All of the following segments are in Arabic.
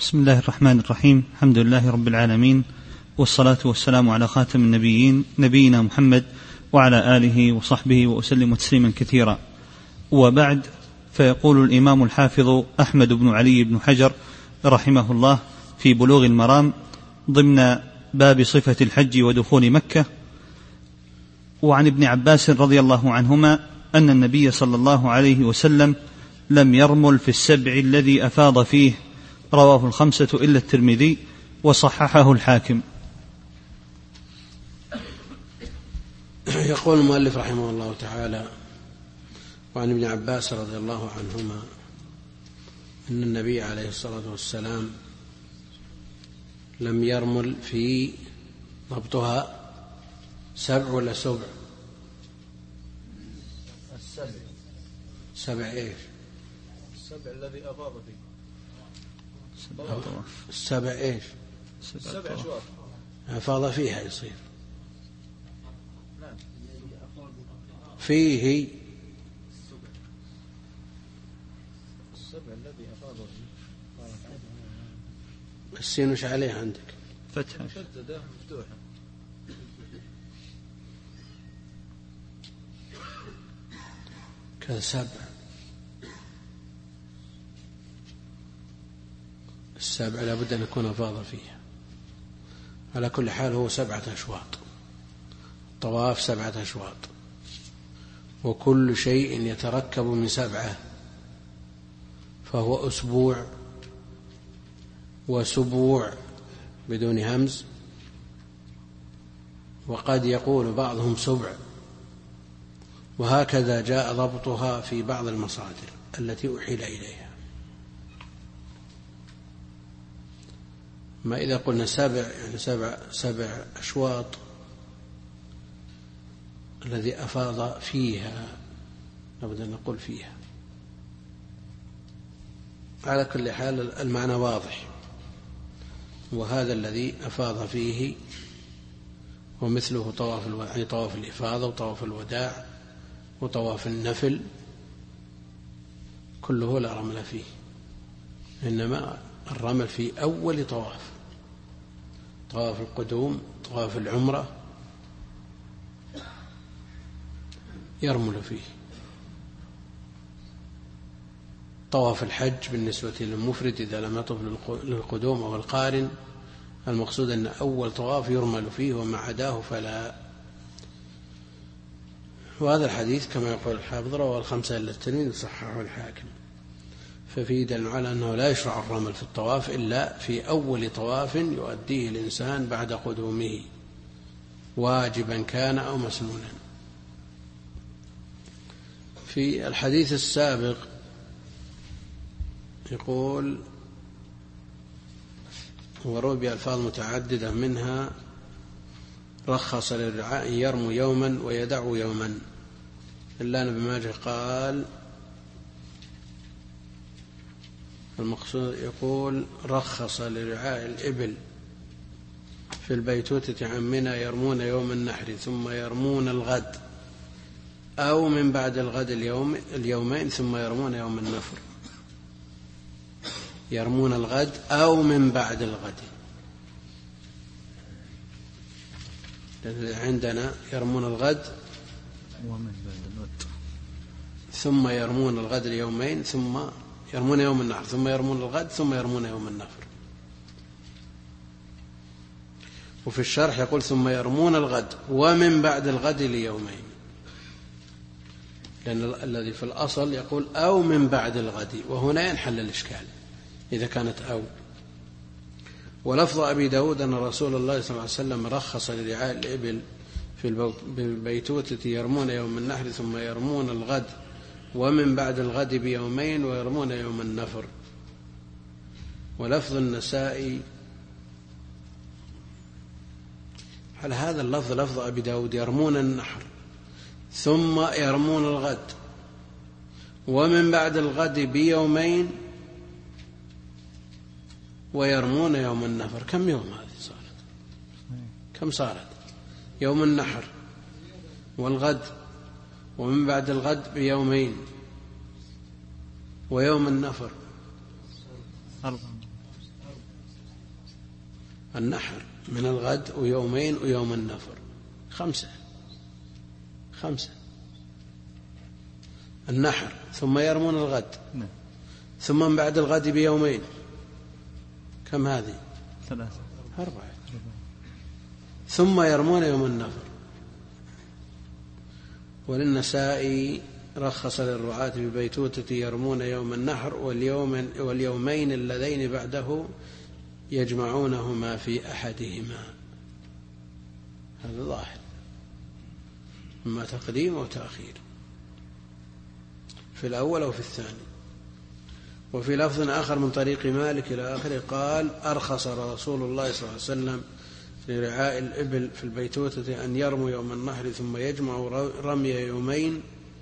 بسم الله الرحمن الرحيم. الحمد لله رب العالمين، والصلاة والسلام على خاتم النبيين نبينا محمد وعلى آله وصحبه وأسلم تسليما كثيرا. وبعد، فيقول الإمام الحافظ أحمد بن علي بن حجر رحمه الله في بلوغ المرام ضمن باب صفة الحج ودخول مكة: وعن ابن عباس رضي الله عنهما أن النبي صلى الله عليه وسلم لم يرمل في السبع الذي أفاض فيه، رواه الخمسة إلا الترمذي وصححه الحاكم. يقول المؤلف رحمه الله تعالى: وعن ابن عباس رضي الله عنهما أن النبي عليه الصلاة والسلام لم يرمل في ضبطها سبع ولا سبع؟ سبع ايش؟ السبع الذي أفاض فيه. السبع ايش؟ سبع أشواط أفاض فيها يصير فيه السبع الذي أفاض فيه. السين وش عليه عندك؟ فتحة مشددة مفتوحة. كذا سبع. السبع لابد أن يكون أفاض فيها. على كل حال هو 7 أشواط، طواف 7 أشواط، وكل شيء يتركب من 7 فهو أسبوع وسبوع بدون همز، وقد يقول بعضهم سبع، وهكذا جاء ضبطها في بعض المصادر التي أحيل إليها. ما إذا قلنا سبع يعني سبع أشواط الذي أفاض فيها، لابد أن نقول فيها. على كل حال المعنى واضح، وهذا الذي أفاض فيه ومثله طواف الإفاضة وطواف الوداع وطواف النفل، كله لا رمل فيه، إنما الرمل في أول طواف القدوم، طواف العمرة يرمل فيه. طواف الحج بالنسبة للمفرد إذا لم يطف للقدوم أو القارن، المقصود أن أول طواف يرمل فيه وما عداه فلا. وهذا الحديث كما يقول الحافظ رواه الخمسة إلا الترمذي وصححه الحاكم، ففيه دليل على أنه لا يشرع الرمل في الطواف إلا في أول طواف يؤديه الإنسان بعد قدومه، واجبا كان أو مسنونا. في الحديث السابق يقول: وروي بألفاظ متعددة منها رخص للرعاء يرموا يوما ويدعوا يوما، إلا أن ابن ماجه قال المقصود يقول: رخص لرعاء الإبل في البيتوتة عن منى يرمون يوم النحر ثم يرمون الغد، أو من بعد الغد اليومين ثم يرمون يوم النفر. يرمون الغد أو من بعد الغد، عندنا يرمون الغد ثم يرمون الغد اليومين ثم يرمون يوم النحر ثم يرمون الغد ثم يرمون يوم النفر. وفي الشرح يقول: ثم يرمون الغد ومن بعد الغد ليومين، لأن الذي في الأصل يقول أو من بعد الغد، وهنا ينحل الإشكال إذا كانت أو. ولفظ أبي داود أن رسول الله صلى الله عليه وسلم رخص لرعاء الإبل في البيتوتة يرمون يوم النحر ثم يرمون الغد ومن بعد الغد بيومين ويرمون يوم النفر. ولفظ النسائي على هذا اللفظ لفظ أبي داود: يرمون النحر ثم يرمون الغد ومن بعد الغد بيومين ويرمون يوم النفر. كم يوم هذه صارت؟ كم صارت؟ يوم النحر والغد ومن بعد الغد بيومين ويوم النفر النحر من الغد ويومين ويوم النفر، 5 النحر، ثم يرمون الغد، ثم من بعد الغد بيومين، كم هذه؟ 4، ثم يرمون يوم النفر. وللنسائي رخص للرعاة ببيتوتة يرمون يوم النحر واليومين اللذين بعده يجمعونهما في أحدهما. هذا ظاهر، إما تقديم أو تأخير في الأول أو في الثاني. وفي لفظ آخر من طريق مالك إلى آخره قال: أرخص رسول الله صلى الله عليه وسلم لرعاء الإبل في البيتوتة أن يرموا يوم النحر ثم يجمعوا رمي يومين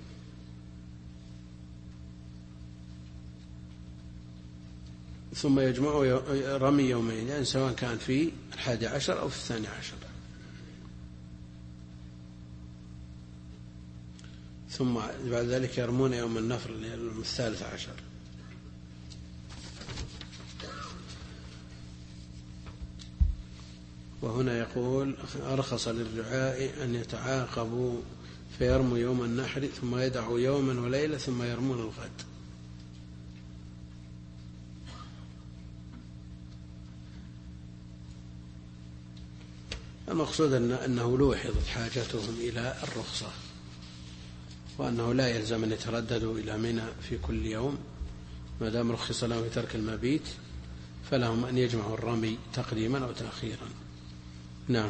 ثم يجمعوا رمي يومين، يعني سواء كان في 11 أو في 12، ثم بعد ذلك يرمون يوم النفر 13. وهنا يقول: أرخص للرعاء أن يتعاقبوا فيرموا يوم النحر ثم يدعوا يوما وليلة ثم يرمون الغد. المقصود أنه لوحظت حاجتهم إلى الرخصة، وأنه لا يلزم أن يترددوا إلى منى في كل يوم، ما دام رخص لهم في ترك المبيت فلهم أن يجمعوا الرمي تقديما أو تأخيرا. نعم.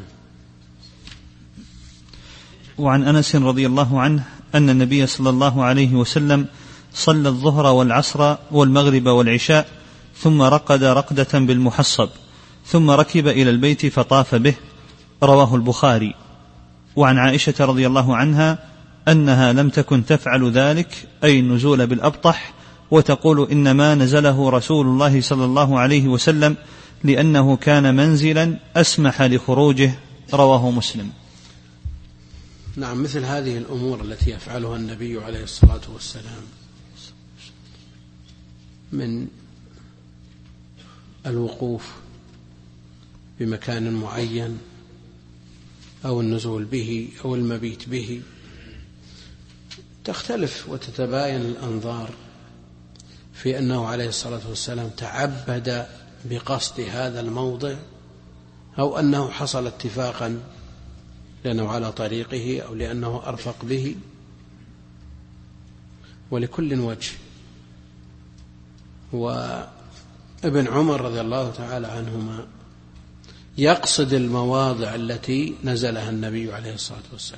وعن أنس رضي الله عنه أن النبي صلى الله عليه وسلم صلى الظهر والعصر والمغرب والعشاء ثم رقد رقدة بالمحصب ثم ركب إلى البيت فطاف به، رواه البخاري. وعن عائشة رضي الله عنها أنها لم تكن تفعل ذلك، أي النزول بالأبطح، وتقول: إنما نزله رسول الله صلى الله عليه وسلم لأنه كان منزلا أسمح لخروجه، رواه مسلم. نعم، مثل هذه الأمور التي يفعلها النبي عليه الصلاة والسلام من الوقوف بمكان معين أو النزول به أو المبيت به تختلف وتتباين الأنظار في أنه عليه الصلاة والسلام تعبد بقصد هذا الموضع أو أنه حصل اتفاقا لأنه على طريقه أو لأنه أرفق به، ولكل وجه. وابن عمر رضي الله تعالى عنهما يقصد المواضع التي نزلها النبي عليه الصلاة والسلام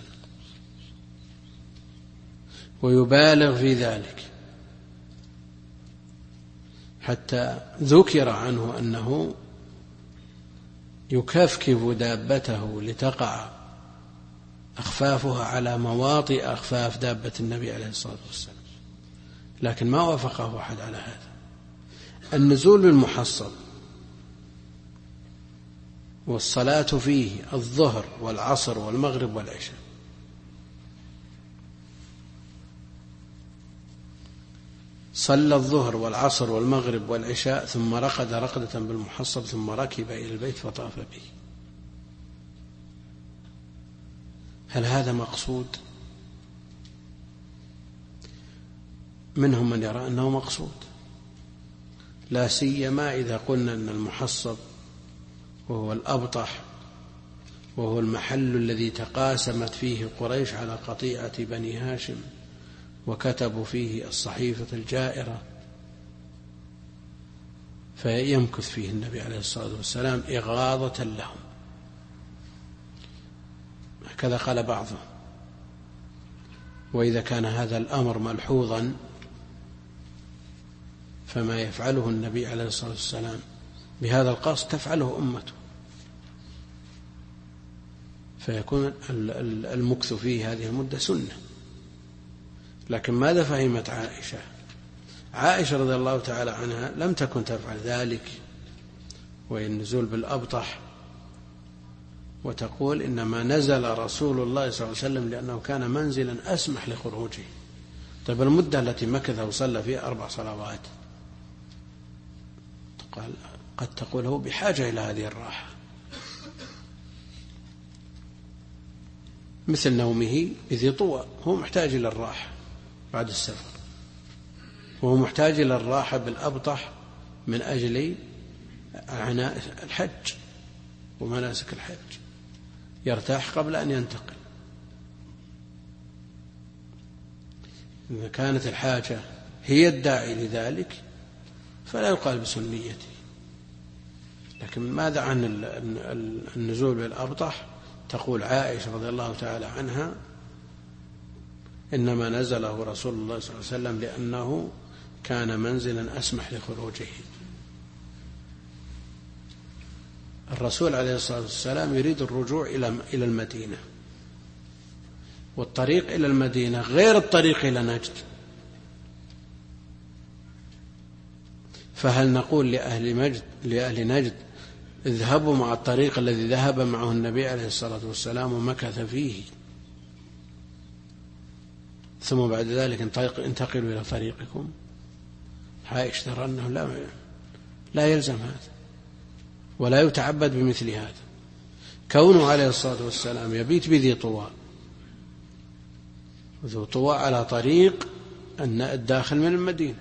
ويبالغ في ذلك، حتى ذكر عنه أنه يكفكف دابته لتقع أخفافها على مواطئ أخفاف دابة النبي عليه الصلاة والسلام، لكن ما وافقه أحد على هذا. النزول بالمحصب والصلاة فيه الظهر والعصر والمغرب والعشاء، صلى الظهر والعصر والمغرب والعشاء ثم رقد رقدة بالمحصب ثم ركب إلى البيت فطاف به. هل هذا مقصود؟ منهم من يرى أنه مقصود، لا سيما إذا قلنا أن المحصب وهو الأبطح وهو المحل الذي تقاسمت فيه قريش على قطيعة بني هاشم وكتبوا فيه الصحيفة الجائرة، فيمكث فيه النبي عليه الصلاة والسلام إغاظة لهم، هكذا قال بعضهم. وإذا كان هذا الأمر ملحوظا فما يفعله النبي عليه الصلاة والسلام بهذا القصد تفعله أمته، فيكون المكث فيه هذه المدة سنة. لكن ماذا فهمت عائشة رضي الله تعالى عنها؟ لم تكن تفعل ذلك وهي النزول بالأبطح، وتقول: إنما نزل رسول الله صلى الله عليه وسلم لأنه كان منزلا أسمح لخروجه. طيب المدة التي مكث وصلى فيها 4 صلوات قد تقول هو بحاجة إلى هذه الراحة، مثل نومه بذي طوى، هو محتاج إلى الراحة بعد السفر، وهو محتاج إلى الراحة بالأبطح من أجل عناء الحج ومناسك الحج، يرتاح قبل أن ينتقل. إذا كانت الحاجة هي الداعي لذلك فلا يقال بسنيته. لكن ماذا عن النزول بالأبطح؟ تقول عائشة رضي الله تعالى عنها: إنما نزله رسول الله صلى الله عليه وسلم لأنه كان منزلا أسمح لخروجه. الرسول عليه الصلاة والسلام يريد الرجوع إلى المدينة، والطريق إلى المدينة غير الطريق إلى نجد، فهل نقول لأهل نجد اذهبوا مع الطريق الذي ذهب معه النبي عليه الصلاة والسلام ومكث فيه، ثم بعد ذلك انتقلوا إلى طريقكم؟ عائشة ترى أنه لا يلزم هذا ولا يتعبد بمثل هذا. كونه عليه الصلاة والسلام يبيت بذي طوى، ذو طوى على طريق الداخل من المدينة،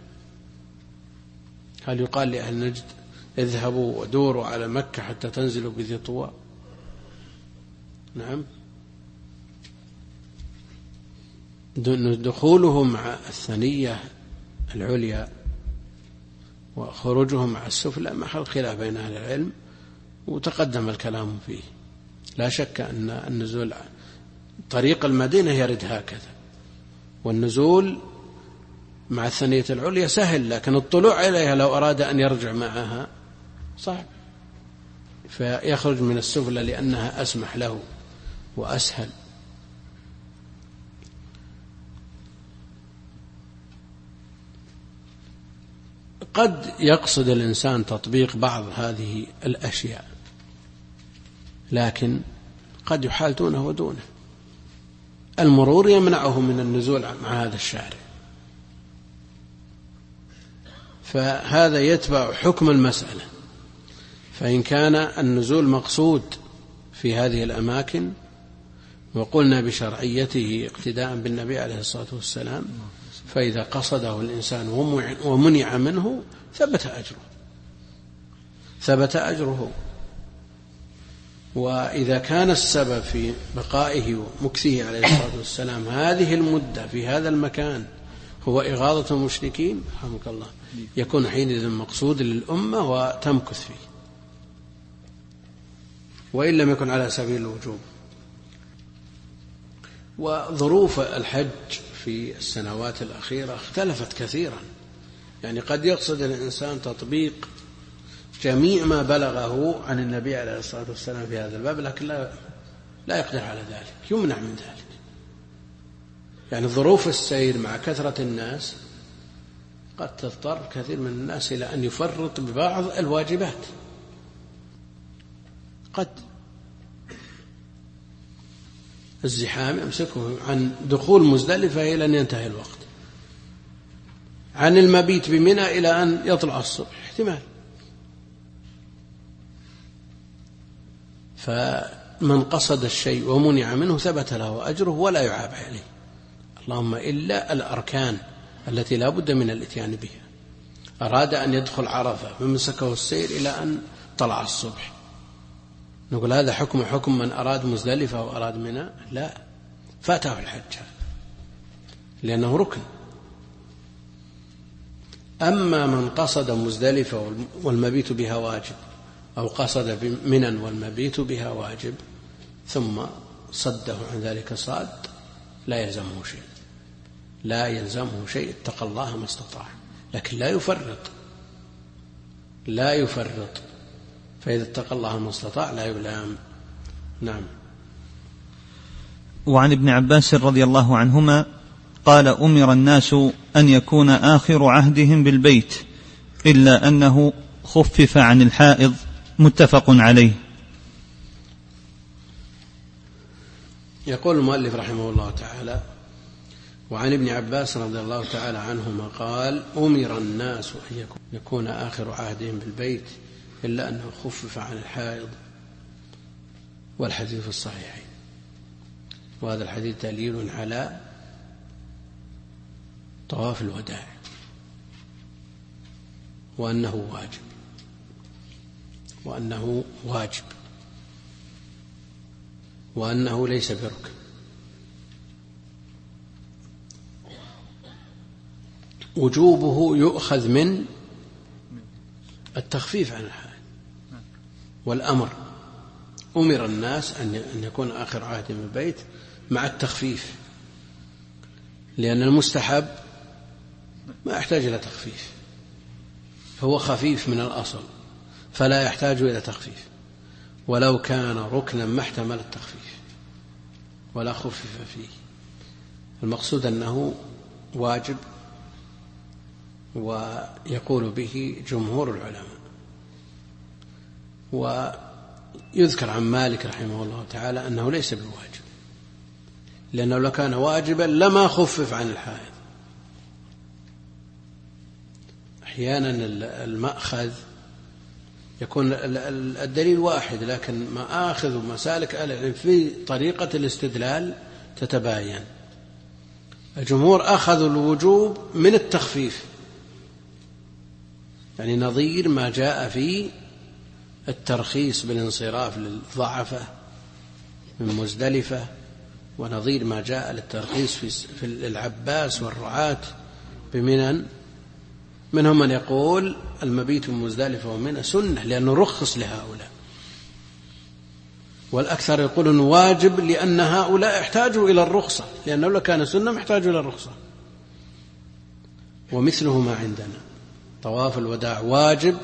هل يقال لأهل نجد اذهبوا ودوروا على مكة حتى تنزلوا بذي طوى؟ نعم. دخولهم مع الثنية العليا وخروجهم مع السفلى محل خلاف بين أهل العلم، وتقدم الكلام فيه. لا شك أن النزول طريق المدينة يرد هكذا، والنزول مع الثنية العليا سهل، لكن الطلوع إليها لو أراد أن يرجع معها صعب، فيخرج من السفلى لأنها أسمح له وأسهل. قد يقصد الإنسان تطبيق بعض هذه الأشياء، لكن قد يحال دونه ودونه. المرور يمنعه من النزول مع هذا الشارع، فهذا يتبع حكم المسألة. فإن كان النزول مقصود في هذه الأماكن وقلنا بشرعيته اقتداء بالنبي عليه الصلاة والسلام، فإذا قصده الإنسان ومنع منه ثبت أجره. وإذا كان السبب في بقائه ومكثه عليه الصلاة والسلام هذه المدة في هذا المكان هو إغاظة المشركين، رحمك الله، يكون حينئذ مقصود للأمة وتمكث فيه، وإن لم يكن على سبيل الوجوب. وظروف الحج في السنوات الأخيرة اختلفت كثيرا، يعني قد يقصد الإنسان تطبيق جميع ما بلغه عن النبي عليه الصلاة والسلام في هذا الباب، لكن لا يقدر على ذلك، يمنع من ذلك. يعني ظروف السير مع كثرة الناس قد تضطر كثير من الناس إلى أن يفرط ببعض الواجبات، قد الزحام يمسكه عن دخول مزدلفة إلى أن ينتهي الوقت، عن المبيت بمنى إلى أن يطلع الصبح احتمال. فمن قصد الشيء ومنع منه ثبت له أجره ولا يعاب عليه، اللهم إلا الأركان التي لا بد من الاتيان بها. أراد أن يدخل عرفة فمسكه السير إلى أن طلع الصبح، نقول هذا حكم من أراد مزدلفة وأراد منى؟ لا، فاته الحج لأنه ركن. أما من قصد مزدلفة والمبيت بها واجب، أو قصد منى والمبيت بها واجب ثم صده عن ذلك صاد، لا يلزمه شيء، اتقى الله ما استطاع، لكن لا يفرط. فإذا اتقى الله ما استطاع لا يلام. نعم. وعن ابن عباس رضي الله عنهما قال: أمر الناس أن يكون آخر عهدهم بالبيت إلا أنه خفف عن الحائض، متفق عليه. يقول المؤلف رحمه الله تعالى: وعن ابن عباس رضي الله تعالى عنهما قال: أمر الناس أن يكون آخر عهدهم بالبيت إلا أنه خفف عن الحائض، والحديث في الصحيحين. وهذا الحديث دليل على طواف الوداع وأنه واجب وأنه ليس بركن. وجوبه يؤخذ من التخفيف عن الحال والأمر. أمر الناس أن يكون آخر عهدهم بالبيت مع التخفيف، لأن المستحب ما يحتاج إلى تخفيف، فهو خفيف من الأصل فلا يحتاج إلى تخفيف، ولو كان ركنا ما احتمل التخفيف ولا خفف فيه. المقصود أنه واجب، ويقول به جمهور العلماء. ويذكر عن مالك رحمه الله تعالى أنه ليس بواجب، لأنه لو كان واجبا لما خفف عن الحائض. أحيانا المأخذ يكون الدليل واحد، لكن مآخذ ومسالك أهل العلم في طريقة الاستدلال تتباين. الجمهور أخذوا الوجوب من التخفيف، يعني نظير ما جاء في الترخيص بالانصراف للضعفة من مزدلفة، ونظير ما جاء للترخيص في العباس والرعاة بمنى. منهم من يقول المبيت من مزدلفة ومنى سنة لأنه رخص لهؤلاء، والأكثر يقولون واجب لأن هؤلاء احتاجوا إلى الرخصة، لأنه لو كان سنة محتاج إلى الرخصة. ومثله ما عندنا، طواف الوداع واجب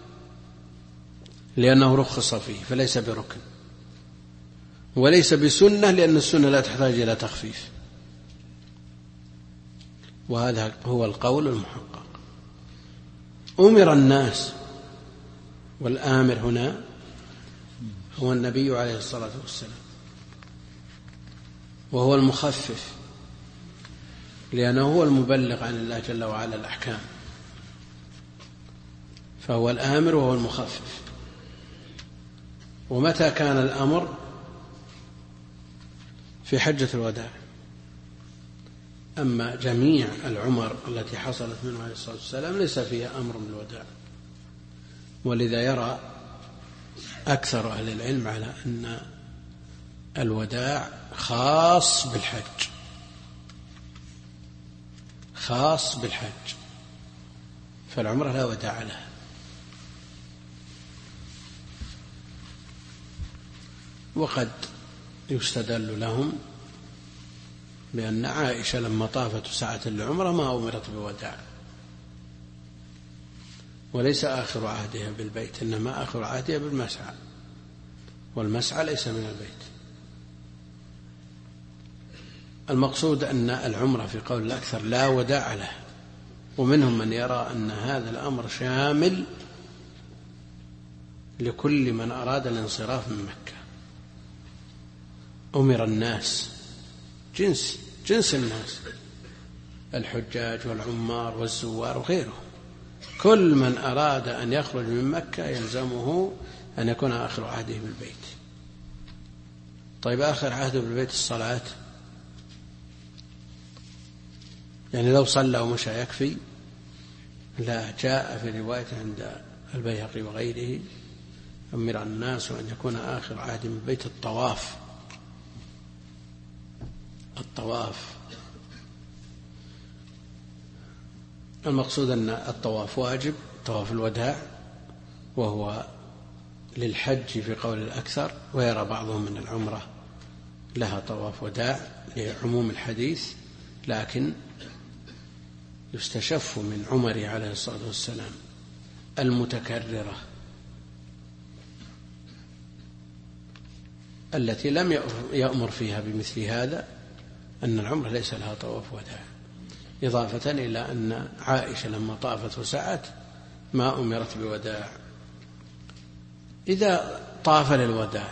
لأنه رخص فيه فليس بركن، وليس بسنة لأن السنة لا تحتاج إلى تخفيف. وهذا هو القول المحقق. أمر الناس، والآمر هنا هو النبي عليه الصلاة والسلام، وهو المخفف لأنه هو المبلغ عن الله جل وعلا الأحكام، فهو الآمر وهو المخفف. ومتى كان الأمر؟ في حجة الوداع. أما جميع العمر التي حصلت منه عليه الصلاة والسلام ليس فيها أمر بالوداع، ولذا يرى أكثر أهل العلم على أن الوداع خاص بالحج، خاص بالحج، فالعمرة لا وداع لها. وقد يستدل لهم بأن عائشة لما طافت ساعة العمرة ما أمرت بوداع، وليس آخر عهدها بالبيت، إنما آخر عهدها بالمسعى، والمسعى ليس من البيت. المقصود أن العمرة في قول الأكثر لا وداع له، ومنهم من يرى أن هذا الأمر شامل لكل من أراد الانصراف من مكة. أمر الناس جنس الناس، الحجاج والعمار والزوار وغيرهم، كل من أراد أن يخرج من مكة يلزمه أن يكون آخر عهده بالبيت. طيب آخر عهده بالبيت الصلاة، يعني لو صلى ومشى يكفي؟ لا، جاء في رواية عند البيهقي وغيره أمر الناس أن يكون آخر عهد بالبيت الطواف. المقصود أن الطواف واجب، طواف الوداع، وهو للحج في قول الأكثر، ويرى بعضهم من العمرة لها طواف وداع لعموم الحديث، لكن يستشف من عمره عليه الصلاة والسلام المتكررة التي لم يأمر فيها بمثل هذا أن العمرة ليس لها طواف وداع، إضافة إلى أن عائشة لما طافت وسعت ما أمرت بوداع. إذا طاف للوداع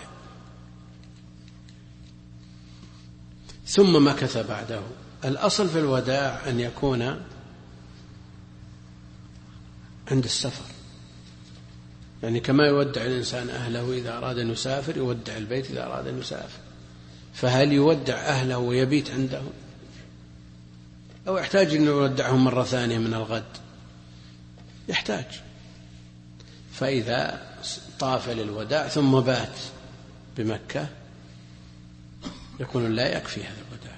ثم مكث بعده، الأصل في الوداع أن يكون عند السفر، يعني كما يودع الإنسان أهله إذا أراد أن يسافر، يودع البيت إذا أراد أن يسافر. فهل يودع أهله ويبيت عندهم أو يحتاج أن يودعهم مرة ثانية من الغد؟ يحتاج. فإذا طاف للوداع ثم بات بمكة يقول لا يكفي هذا الوداع،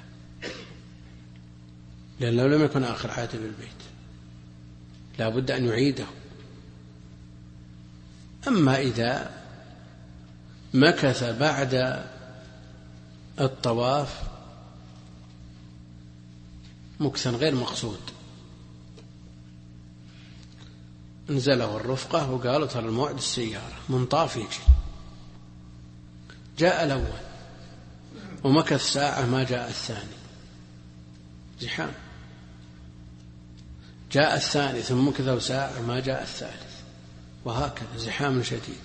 لأنه لم يكن آخر عهده بالبيت، لا بد أن يعيده. أما إذا مكث بعد الطواف مكثا غير مقصود، نزله الرفقة وقالوا ترى الموعد السيارة من طاف يجي، جاء الأول ومكث ساعة ما جاء الثاني، زحام. جاء الثاني ثم مكث ساعة ما جاء الثالث، وهكذا زحام شديد.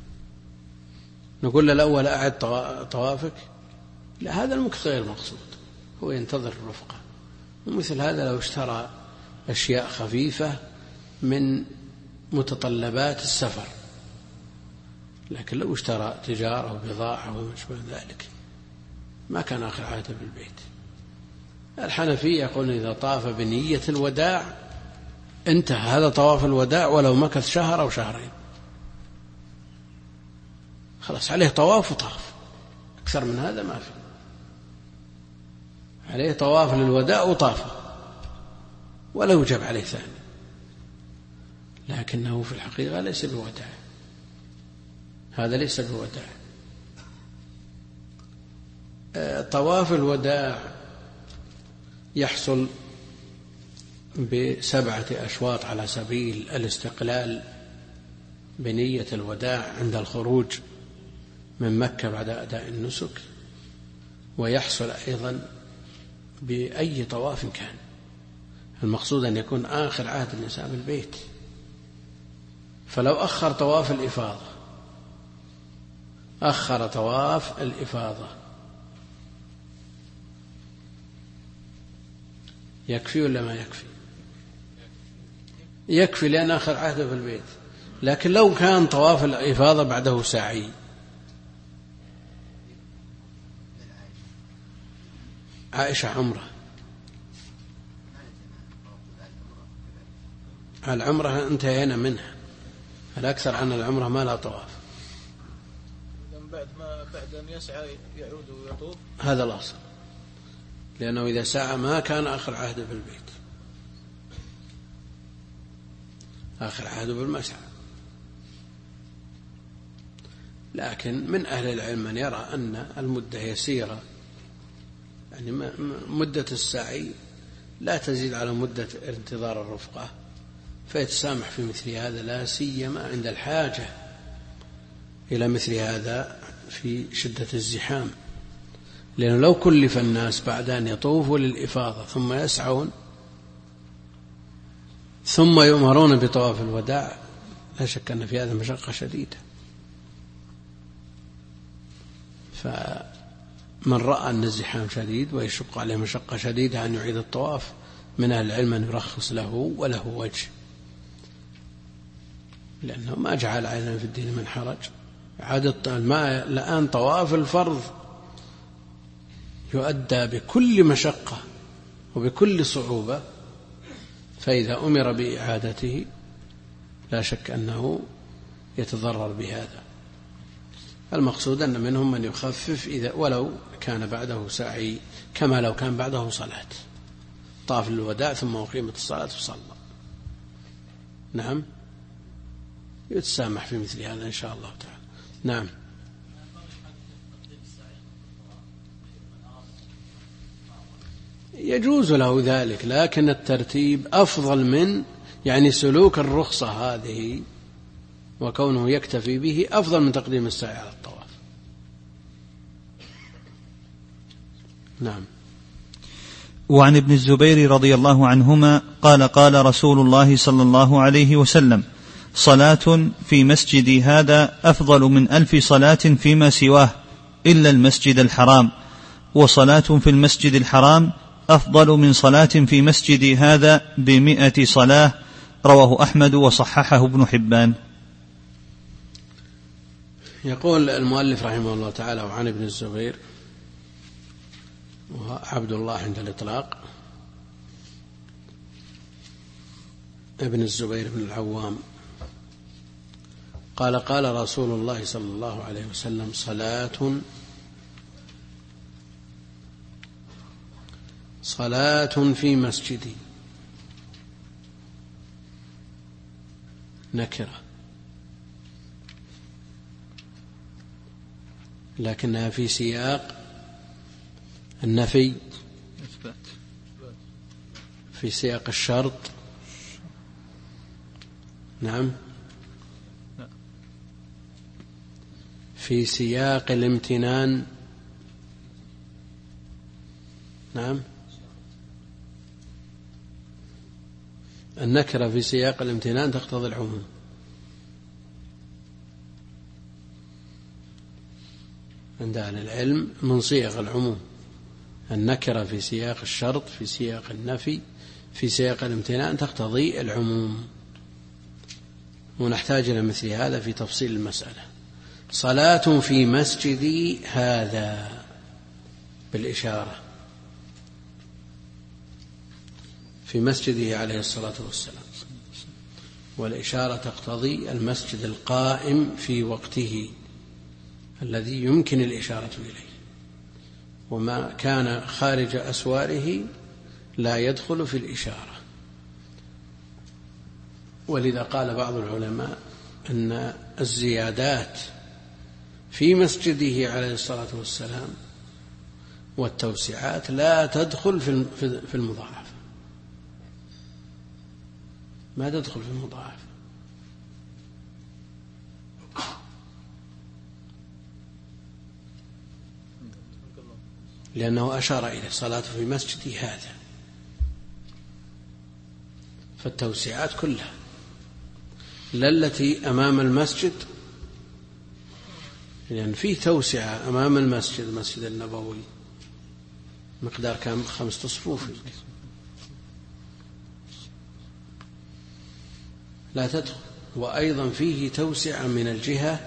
نقول للأول أعد طوافك؟ لا، هذا المكث غير مقصود، هو ينتظر الرفقة. ومثل هذا لو اشترى أشياء خفيفة من متطلبات السفر، لكن لو اشترى تجارة وبضاعة وما شابه ذلك ما كان آخر عهده بالبيت. الحنفية يقولون إذا طاف بنية الوداع انتهى هذا طواف الوداع، ولو مكث شهر أو شهرين خلاص عليه طواف وطاف، أكثر من هذا ما في، عليه طواف للوداع وطاف ولا يوجب عليه ثاني، لكنه في الحقيقة ليس بوداع، هذا ليس بوداع. طواف الوداع يحصل ب7 أشواط على سبيل الاستقلال بنية الوداع عند الخروج من مكة بعد أداء النسك، ويحصل أيضا بأي طواف كان. المقصود أن يكون آخر عهد النساء بالبيت، فلو أخر طواف الإفاضة، أخر طواف الإفاضة يكفي ولا ما يكفي؟ يكفي، لأن آخر عهده في البيت. لكن لو كان طواف الإفاضة بعده سعي، عائشة عمرة، العمرة انتهينا منها، الأكثر عن العمرة ما لا طواف. بعد أن يسعى يعود ويطوف، هذا الأصل، لأنه إذا سعى ما كان آخر عهده في البيت، آخر عهده بالمسعى. لكن من أهل العلم من يرى أن المدة يسيرة، يعني مدة السعي لا تزيد على مدة انتظار الرفقة، فيتسامح في مثل هذا، لا سيما عند الحاجة إلى مثل هذا في شدة الزحام. لأنه لو كلف الناس بعد أن يطوفوا للإفاضة ثم يسعون ثم يؤمرون بطواف الوداع، لا شك أن في هذا مشقة شديدة. فمن رأى أن الزحام شديد ويشق عليه مشقة شديدة أن يعيد الطواف، من أهل العلم أن يرخص له وله وجه، لأنه ما جعل علينا في الدين من حرج. عادة الآن طواف الفرض يؤدى بكل مشقة وبكل صعوبة، فإذا أمر بإعادته لا شك أنه يتضرر بهذا. المقصود أن منهم من يخفف إذا ولو كان بعده سعي، كما لو كان بعده صلاة، طاف للوداع ثم أقيمت الصلاة فصلى، نعم يتسامح في مثل هذا إن شاء الله تعالى. نعم. يجوز له ذلك، لكن الترتيب أفضل من يعني سلوك الرخصة هذه وكونه يكتفي به أفضل من تقديم السعي على الطواف. نعم. وعن ابن الزبير رضي الله عنهما قال قال رسول الله صلى الله عليه وسلم: صلاة في مسجدي هذا أفضل من 1000 صلاة فيما سواه إلا المسجد الحرام، وصلاة في المسجد الحرام أفضل من صلاة في مسجدي هذا ب100 صلاة. رواه أحمد وصححه ابن حبان. يقول المؤلف رحمه الله تعالى: وعن ابن الزبير وعبد الله عند الإطلاق ابن الزبير بن العوام قال قال رسول الله صلى الله عليه وسلم: صلاة في مسجدي نكرة لكنها في سياق النفي، في سياق الشرط نعم، في سياق الامتنان نعم. النكرة في سياق الامتنان تقتضي العموم. عند أهل العلم من صيغ العموم النكرة في سياق الشرط، في سياق النفي، في سياق الامتنان تقتضي العموم، ونحتاج إلى مثل هذا في تفصيل المسألة. صلاة في مسجدي هذا بالإشارة، في مسجده عليه الصلاة والسلام، والإشارة تقتضي المسجد القائم في وقته الذي يمكن الإشارة إليه، وما كان خارج أسواره لا يدخل في الإشارة. ولذا قال بعض العلماء أن الزيادات في مسجده عليه الصلاة والسلام والتوسعات لا تدخل في المضاعفة، ما تدخل في المضاعفة، لأنه أشار إلى صلاة في مسجدي هذا، فالتوسعات كلها لا التي أمام المسجد، لأن فيه توسعة أمام المسجد، المسجد النبوي مقدار كم 5 صفوف لا تدخل، وأيضا فيه توسعة من الجهة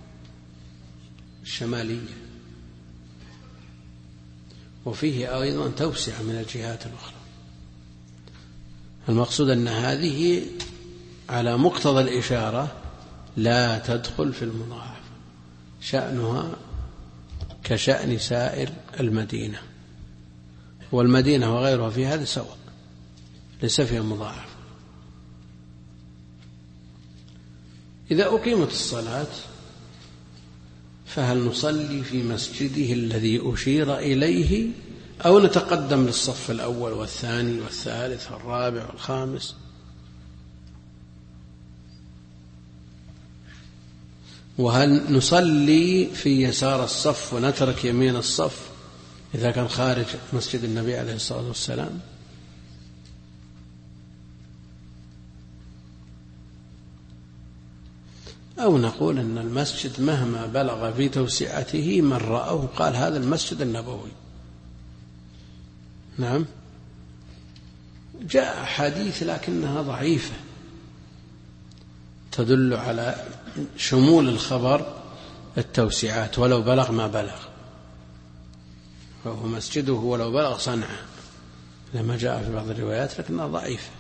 الشمالية، وفيه أيضا توسعة من الجهات الأخرى. المقصود أن هذه على مقتضى الإشارة لا تدخل في المضاعفة، شأنها كشأن سائر المدينة، والمدينة وغيرها في هذا سواء، ليس فيها مضاعفة. إذا أقيمت الصلاة فهل نصلي في مسجده الذي أشير إليه أو نتقدم للصف الأول والثاني والثالث والرابع والخامس؟ وهل نصلي في يسار الصف ونترك يمين الصف إذا كان خارج مسجد النبي عليه الصلاة والسلام؟ أو نقول أن المسجد مهما بلغ في توسعته من رأوه قال هذا المسجد النبوي. نعم، جاء حديث لكنها ضعيفة تدل على شمول الخبر التوسعات ولو بلغ ما بلغ، فهو مسجده ولو بلغ صنعاء لما جاء في بعض الروايات، لكنها ضعيفة.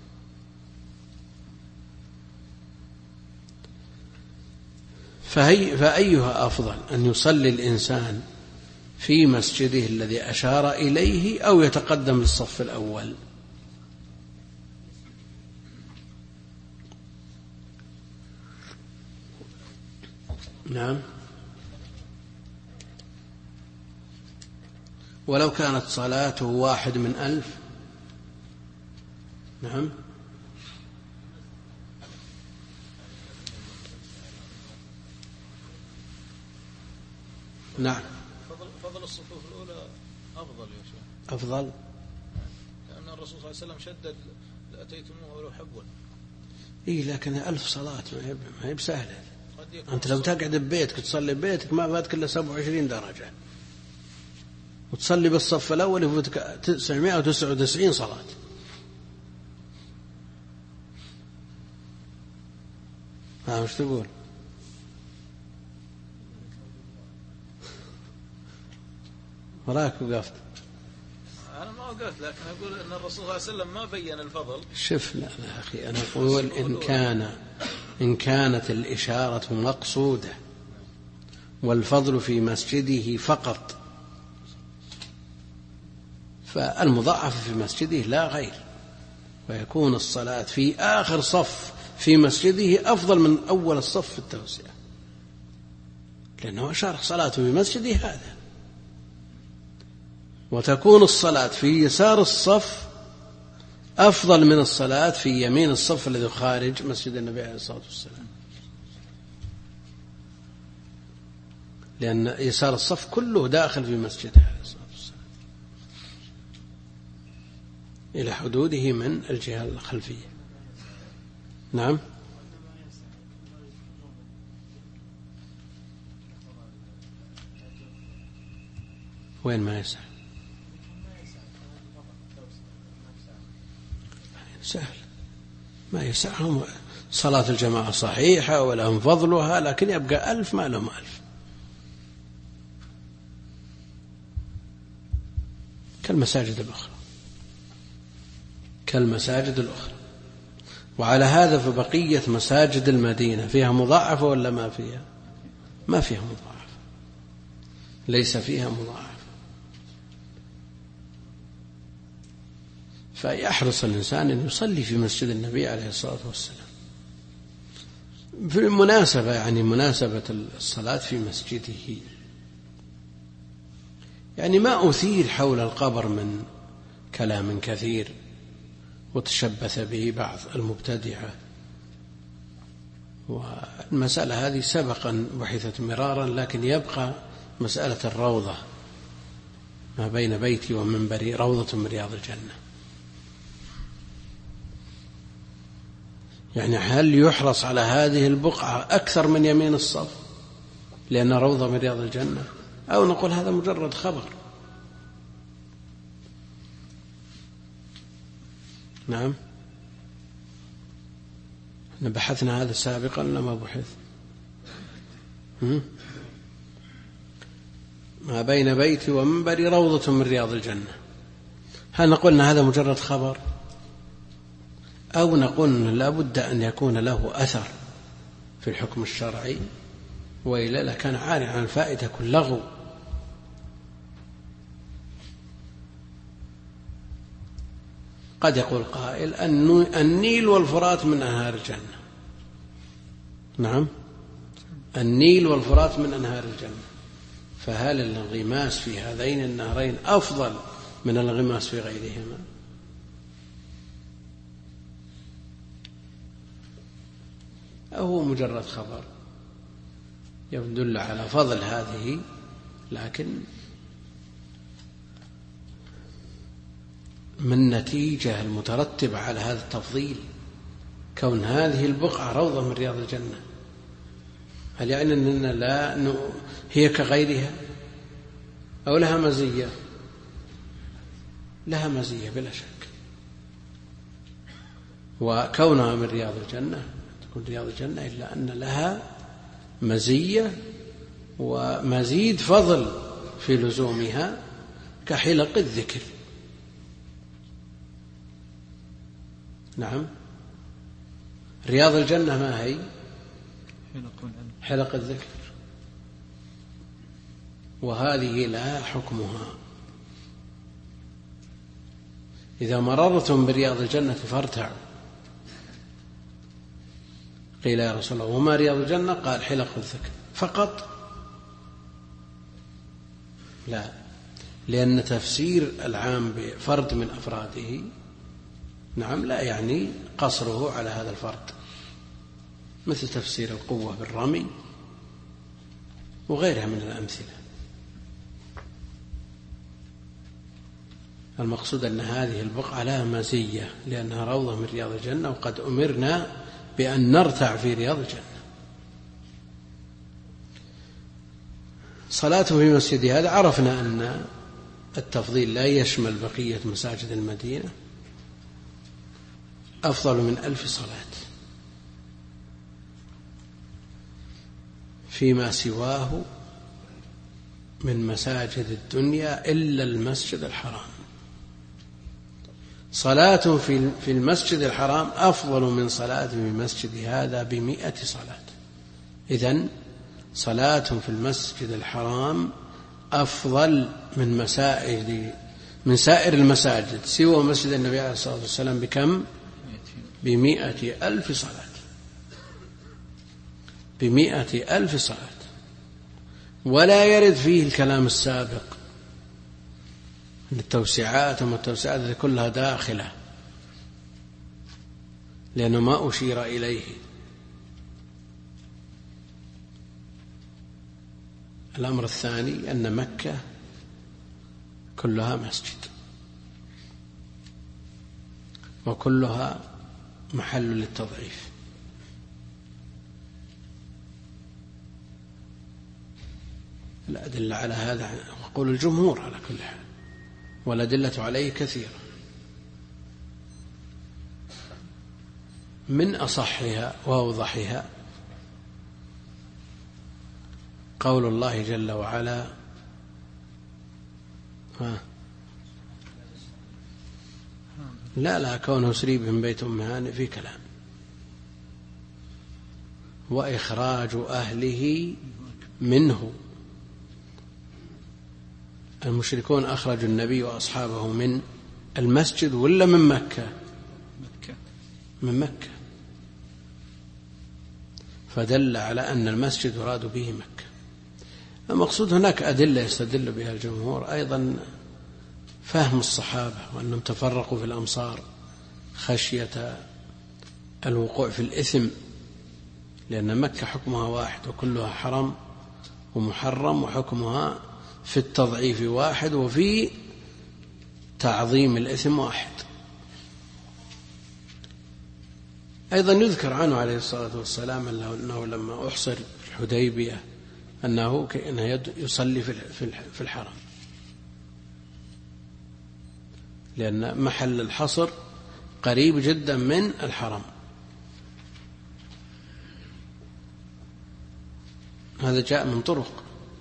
فأيها أفضل، أن يصلي الإنسان في مسجده الذي أشار إليه أو يتقدم للصف الأول؟ نعم، ولو كانت صلاته 1 من 1000. نعم، نعم، فضل الصفوف الأولى أفضل يا شيخ، أفضل، لأن الرسول صلى الله عليه وسلم شدد لأتيتموه ولو حبوا. إيه، لكن 1000 صلاة ما هي بسهلة. أنت لو تقعد ببيتك تصلي ببيتك ما فاتك إلا 27 درجة، وتصلي بالصف الأول يفوتك 999 صلاة. وش تقول؟ وراك وقفت. قلت، لكن أقول أن الرسول صلى الله عليه وسلم ما بين الفضل. شوف، لا يا أخي، أنا أقول إن كانت الإشارة مقصودة والفضل في مسجده فقط، فالمضاعف في مسجده لا غير، ويكون الصلاة في آخر صف في مسجده أفضل من أول الصف في التوسعة، لأنه أشار صلاته في مسجده هذا، وتكون الصلاة في يسار الصف أفضل من الصلاة في يمين الصف الذي خارج مسجد النبي عليه الصلاة والسلام، لأن يسار الصف كله داخل في مسجده عليه الصلاة والسلام إلى حدوده من الجهة الخلفية. نعم. وين ما يسع؟ سهل، ما يسعهم. صلاة الجماعة صحيحة ولهم فضلها، لكن يبقى 1000 ما لهم 1000، كالمساجد الأخرى. وعلى هذا فبقية مساجد المدينة فيها مضاعفة ولا ما فيها؟ ما فيها مضاعفة، ليس فيها مضاعفة. فيحرص الإنسان أن يصلي في مسجد النبي عليه الصلاة والسلام. في المناسبة، يعني مناسبة الصلاة في مسجده، يعني ما أثير حول القبر من كلام كثير وتشبث به بعض المبتدعة، والمسألة هذه سبقا بحثت مرارا، لكن يبقى مسألة الروضة ما بين بيتي ومنبري روضة من رياض الجنة. يعني هل يحرص على هذه البقعة أكثر من يمين الصف لأن روضة من رياض الجنة، أو نقول هذا مجرد خبر؟ نعم. بحثنا هذا سابقا لما بحث. ما بين بيتي ومنبري روضة من رياض الجنة، هل نقول أن هذا مجرد خبر، أو نقول لا بد أن يكون له أثر في الحكم الشرعي، وإلا لكان عاري عن الفائدة كل لغو. قد يقول قائل النيل والفرات من أنهار الجنة. نعم، النيل والفرات من أنهار الجنة، فهل الانغماس في هذين النهرين أفضل من الانغماس في غيرهما؟ أو هو مجرد خبر يدل على فضل هذه، لكن من نتيجة المترتبة على هذا التفضيل كون هذه البقعة روضة من رياض الجنة، هل يعني أننا لا هي كغيرها أو لها مزية؟ لها مزية بلا شك، وكونها من رياض الجنة تكون رياض الجنة، إلا أن لها مزية ومزيد فضل في لزومها كحلق الذكر. نعم، رياض الجنة ما هي؟ حلق الذكر، وهذه لها حكمها. إذا مررتم برياض الجنة فارتعوا. قيل يا رسول الله وما رياض الجنة؟ قال حلق الذكر فقط. لا، لأن تفسير العام بفرد من أفراده نعم لا يعني قصره على هذا الفرد، مثل تفسير القوة بالرمي وغيرها من الأمثلة. المقصود أن هذه البقعة لها مزية لأنها روضة من رياض الجنة، وقد أمرنا بأن نرتع في رياض الجنة. صلاته في مسجد هذا عرفنا أن التفضيل لا يشمل بقية مساجد المدينة، أفضل من 1000 صلاة فيما سواه من مساجد الدنيا إلا المسجد الحرام. صلاة في المسجد الحرام أفضل من صلاة في المسجد هذا ب100 صلاة. إذن صلاة في المسجد الحرام أفضل من سائر المساجد سوى مسجد النبي عليه الصلاة والسلام بكم؟ ب100,000 صلاة. ب100,000 صلاة. ولا يرد فيه الكلام السابق التوسعات وما التوسعات كلها داخلة لأنه ما أشير إليه. الأمر الثاني أن مكة كلها مسجد وكلها محل للتضعيف. الأدلة على هذا يقول الجمهور على كل حال، والأدلة عليه كثيرة. من أصحها وأوضحها قول الله جل وعلا لا كونه يسري بهم بيت أم هانئ في كلام، وإخراج أهله منه. المشركون أخرجوا النبي وأصحابه من المسجد ولا من مكة؟ من مكة، فدل على أن المسجد يراد به مكة. المقصود هناك أدلة يستدل بها الجمهور، أيضا فهم الصحابة وأنهم تفرقوا في الأمصار خشية الوقوع في الإثم، لأن مكة حكمها واحد وكلها حرم ومحرم، وحكمها في التضعيف واحد وفي تعظيم الإثم واحد. أيضا يذكر عنه عليه الصلاة والسلام أنه لما أحصر في الحديبية أنه كأنه يصلي في الحرم، لأن محل الحصر قريب جدا من الحرم. هذا جاء من طرق،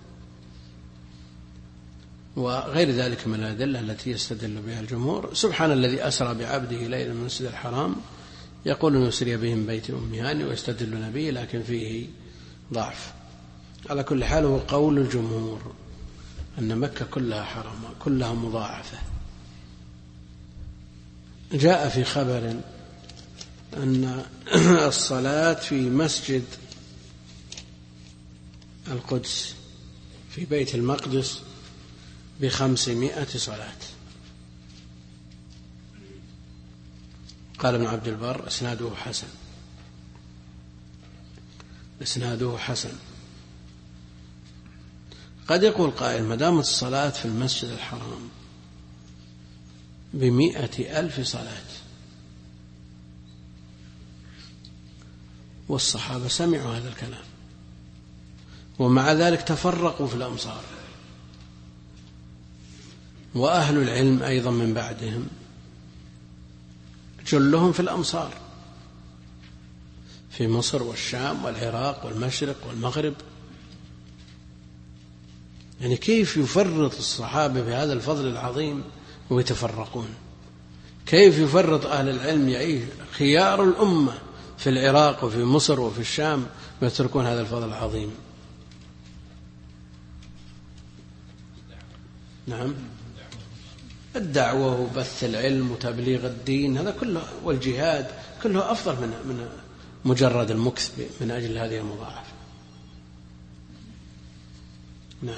وغير ذلك من الأدلة التي يستدل بها الجمهور. سبحان الذي أسرى بعبده ليلا من المسجد الحرام، يقول أن يسري بهم بيت أم هانئ ويستدلون به، لكن فيه ضعف. على كل حال هو قول الجمهور أن مكة كلها حرم كلها مضاعفة. جاء في خبر أن الصلاة في مسجد القدس في بيت المقدس ب500 صلاة. قال ابن عبد البر إسناده حسن. قد يقول قائل ما دامت الصلاة في المسجد الحرام ب100,000 صلاة والصحابة سمعوا هذا الكلام ومع ذلك تفرقوا في الأمصار، وأهل العلم أيضا من بعدهم جلهم في الأمصار في مصر والشام والعراق والمشرق والمغرب. يعني كيف يفرط الصحابة بهذا الفضل العظيم ويتفرقون؟ كيف يفرط أهل العلم يعيش خيار الأمة في العراق وفي مصر وفي الشام ويتركون هذا الفضل العظيم؟ نعم، الدعوة وبث العلم وتبليغ الدين هذا كله، والجهاد كله أفضل من مجرد المكث من أجل هذه المضاعفة. نعم،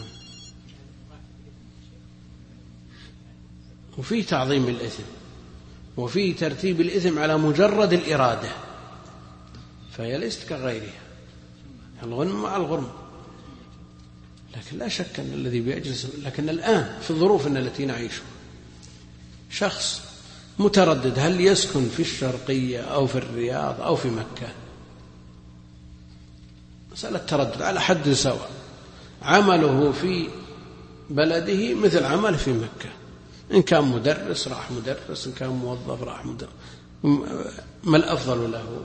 وفي تعظيم الإثم وفي ترتيب الإثم على مجرد الإرادة، فهي ليست كغيرها، الغنم مع الغرم. لكن لا شك أن الذي بيجلس، لكن الآن في الظروف التي نعيشها شخص متردد هل يسكن في الشرقية أو في الرياض أو في مكة، مسألة تردد على حد سواء، عمله في بلده مثل عمله في مكة، إن كان مدرس راح مدرس، إن كان موظف راح مدرس، ما الأفضل له؟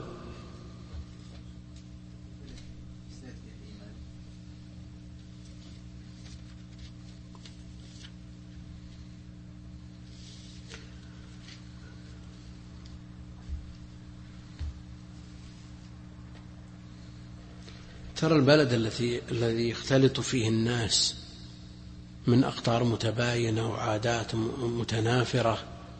ترى البلد الذي يختلط فيه الناس من أقطار متباينة وعادات متنافرة،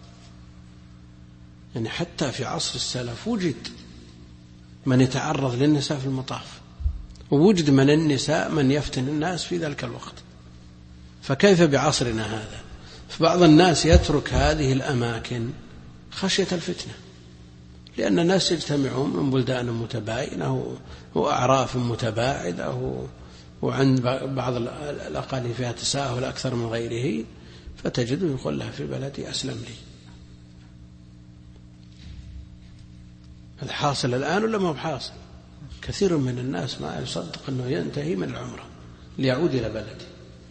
يعني حتى في عصر السلف وجد من يتعرض للنساء في المطاف، ووجد من النساء من يفتن الناس في ذلك الوقت، فكيف بعصرنا هذا؟ فبعض الناس يترك هذه الأماكن خشية الفتنة، لأن الناس يجتمعون من بلدان متباينة وأعراف متباعدة وعند بعض الأقاليم فيها تساهل أكثر من غيره، فتجده يقول لها في بلدي أسلم لي. هذا حاصل الآن ولا ما هو حاصل؟ كثير من الناس ما يصدق أنه ينتهي من العمرة ليعود إلى بلده.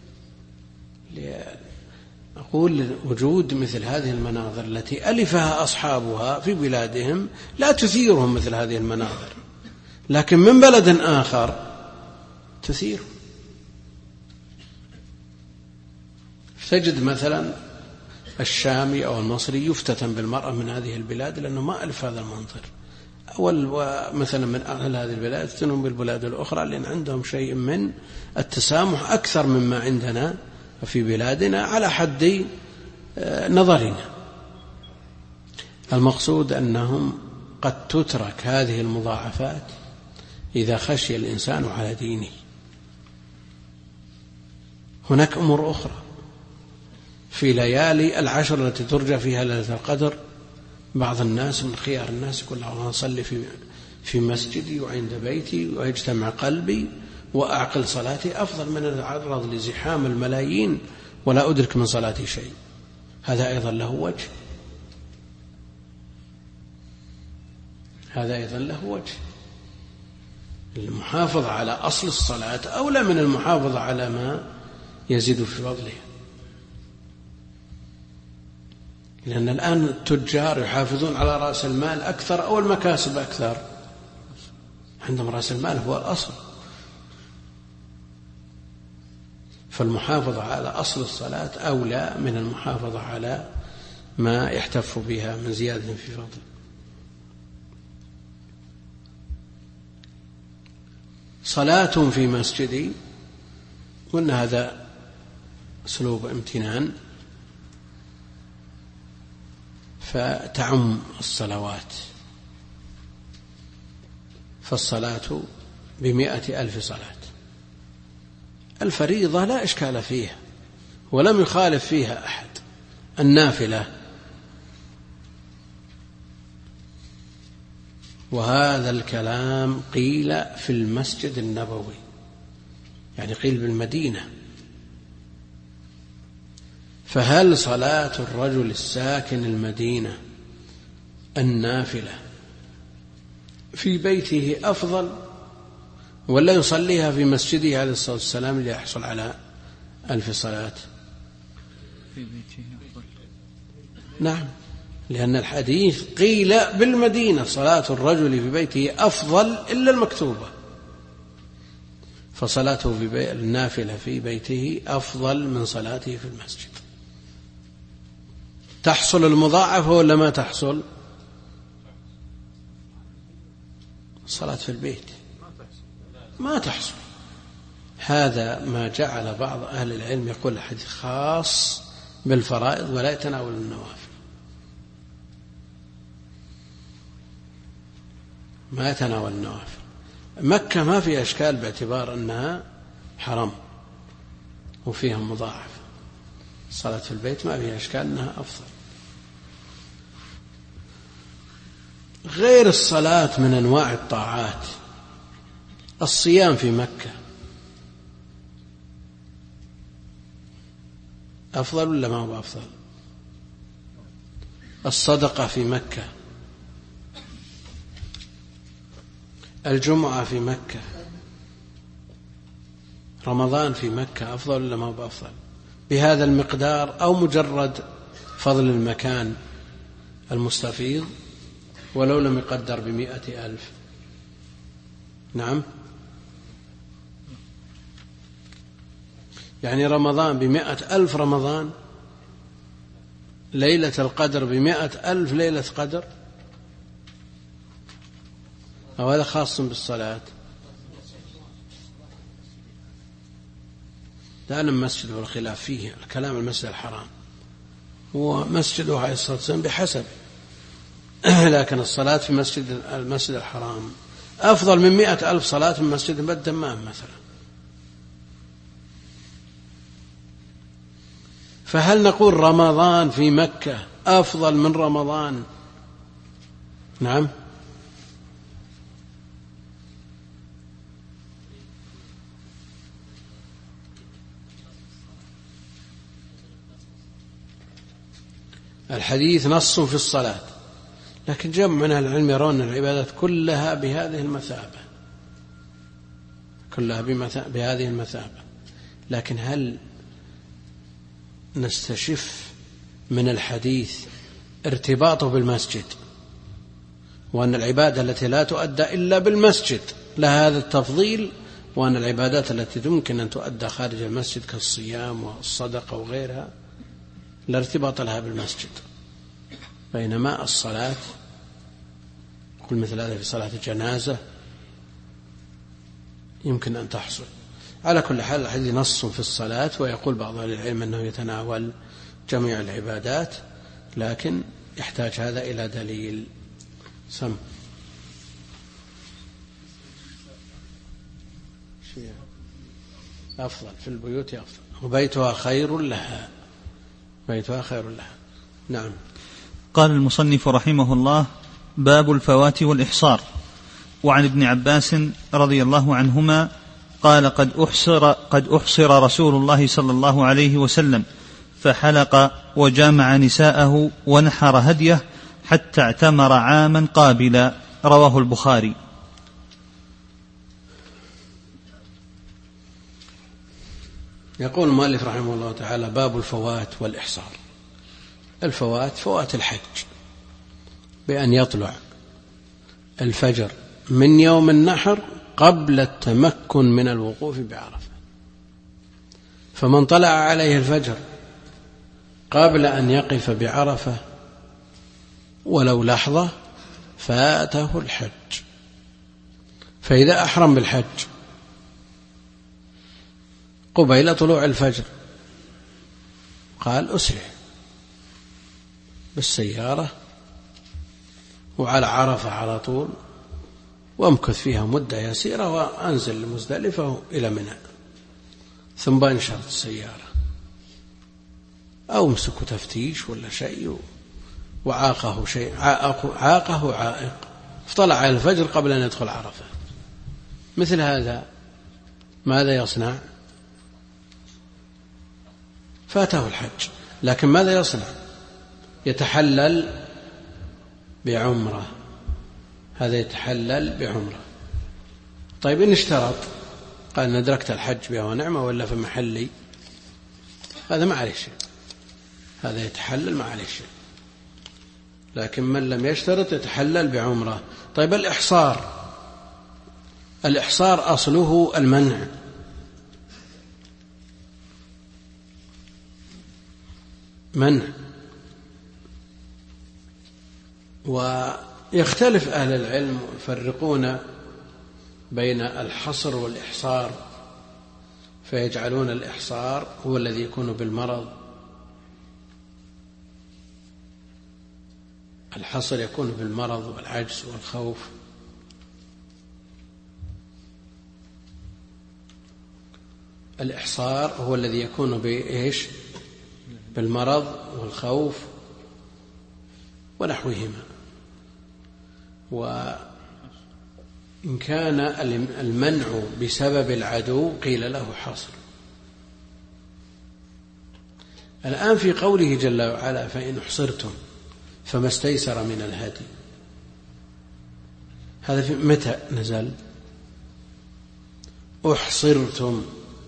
أقول وجود مثل هذه المناظر التي ألفها أصحابها في بلادهم لا تثيرهم مثل هذه المناظر، لكن من بلد آخر تثير. تجد مثلا الشامي أو المصري يفتتن بالمرأة من هذه البلاد لأنه ما ألف هذا المنظر، مثلا من أهل هذه البلاد يفتنون بالبلاد الأخرى لأن عندهم شيء من التسامح أكثر مما عندنا في بلادنا على حد نظرنا. المقصود أنهم قد تترك هذه المضاعفات إذا خشي الإنسان على دينه. هناك أمور أخرى في ليالي العشر التي ترجى فيها ليلة القدر، بعض الناس من خيار الناس يقول الله أصلي في مسجدي وعند بيتي ويجتمع قلبي وأعقل صلاتي أفضل من أن أتعرض لزحام الملايين ولا أدرك من صلاتي شيء. هذا أيضا له وجه، هذا أيضا له وجه. المحافظة على أصل الصلاة أولى من المحافظة على ما يزيد في فضله، لأن الآن التجار يحافظون على رأس المال أكثر أو المكاسب أكثر، عندهم رأس المال هو الأصل. فالمحافظة على أصل الصلاة أولى من المحافظة على ما يحتف بها من زيادة في فضل. صلاة في مسجدي، قلنا هذا أسلوب امتنان، فتعم الصلوات، فالصلاة 100,000 صلاة. الفريضة لا إشكال فيها ولم يخالف فيها أحد. النافلة، وهذا الكلام قيل في المسجد النبوي، يعني قيل بالمدينة. فهل صلاة الرجل الساكن المدينة النافلة في بيته أفضل ولا يصليها في مسجده عليه الصلاة والسلام ليحصل على 1000 صلاة؟ في بيته أفضل. نعم، لأن الحديث قيل بالمدينة صلاة الرجل في بيته أفضل إلا المكتوبة، فصلاته في النافلة في بيته أفضل من صلاته في المسجد. تحصل المضاعفة ولا ما تحصل؟ الصلاة في البيت ما تحصل. هذا ما جعل بعض أهل العلم يقول الحديث خاص بالفرائض ولا يتناول النوافل، ما يتناول النوافل. مكة ما فيها إشكال باعتبار أنها حرم وفيها مضاعف، الصلاة في البيت ما فيها إشكال أنها أفضل. غير الصلاة من أنواع الطاعات، الصيام في مكة أفضل ولا ما هو أفضل؟ الصدقة في مكة، الجمعة في مكة، رمضان في مكة أفضل ولا ما هو أفضل؟ بهذا المقدار أو مجرد فضل المكان المستفيض ولو لم يقدر 100,000؟ نعم، يعني رمضان 100,000 رمضان، ليلة القدر 100,000 ليلة قدر، أو هذا خاص بالصلاة؟ لا من مسجد والخلاف فيه الكلام المسجد الحرام، ومسجده عليه الصلاة والسلام بحسب، لكن الصلاة في المسجد الحرام أفضل من 100,000 صلاة من مسجد بالدمام مثلا. فهل نقول رمضان في مكة أفضل من رمضان؟ نعم. الحديث نص في الصلاة، لكن جمع من أهل العلم يرون العبادات كلها بهذه المثابة، كلها بهذه المثابة. لكن هل نستشف من الحديث ارتباطه بالمسجد، وأن العبادة التي لا تؤدى إلا بالمسجد لها هذا التفضيل، وأن العبادات التي يمكن أن تؤدى خارج المسجد كالصيام والصدقة وغيرها لا ارتباط لها بالمسجد، بينما الصلاة قل مثل هذا في صلاة الجنازة يمكن أن تحصل. على كل حال الحديث نص في الصلاة، ويقول بعض أهل العلم أنه يتناول جميع العبادات، لكن يحتاج هذا إلى دليل. سم أفضل في البيوت أفضل، وبيتها خير لها، بيتها خير لها. نعم. قال المصنف رحمه الله: باب الفوات والإحصار. وعن ابن عباس رضي الله عنهما قال: قد أحصر رسول الله صلى الله عليه وسلم فحلق وجامع نساءه ونحر هديه حتى اعتمر عاما قابلا. رواه البخاري. يقول المؤلف رحمه الله تعالى: باب الفوات والإحصار. الفوات فوات الحج بأن يطلع الفجر من يوم النحر قبل التمكن من الوقوف بعرفة، فمن طلع عليه الفجر قبل أن يقف بعرفة ولو لحظة فاته الحج. فإذا أحرم بالحج قبيل طلوع الفجر قال أسرع بالسيارة وعلى عرفة على طول، وامكث فيها مدة يسيرة وأنزل لمزدلفة إلى منى، ثم بانشرت السيارة أو امسكوا تفتيش ولا شيء وعاقه شيء، عاقه عائق، فطلع على الفجر قبل أن يدخل عرفة. مثل هذا ماذا يصنع؟ فاته الحج، لكن ماذا يصنع؟ يتحلل بعمرة، هذا يتحلل بعمرة. طيب إن اشترط قال: ندركت الحج بها ونعمة ولا في محلي، هذا ما عليه شيء، هذا يتحلل ما عليه شيء. لكن من لم يشترط يتحلل بعمرة. طيب الإحصار، الإحصار أصله المنع، منع. ويختلف أهل العلم يفرقون بين الحصر والإحصار، فيجعلون الإحصار هو الذي يكون بالمرض، الحصر يكون بالمرض والعجز والخوف، الإحصار هو الذي يكون بإيش؟ بالمرض والخوف ونحوهما. وإن كان المنع بسبب العدو قيل له حصر. الآن في قوله جل وعلا: فإن أحصرتم فما استيسر من الهدي، هذا في متى نزل؟ أحصرتم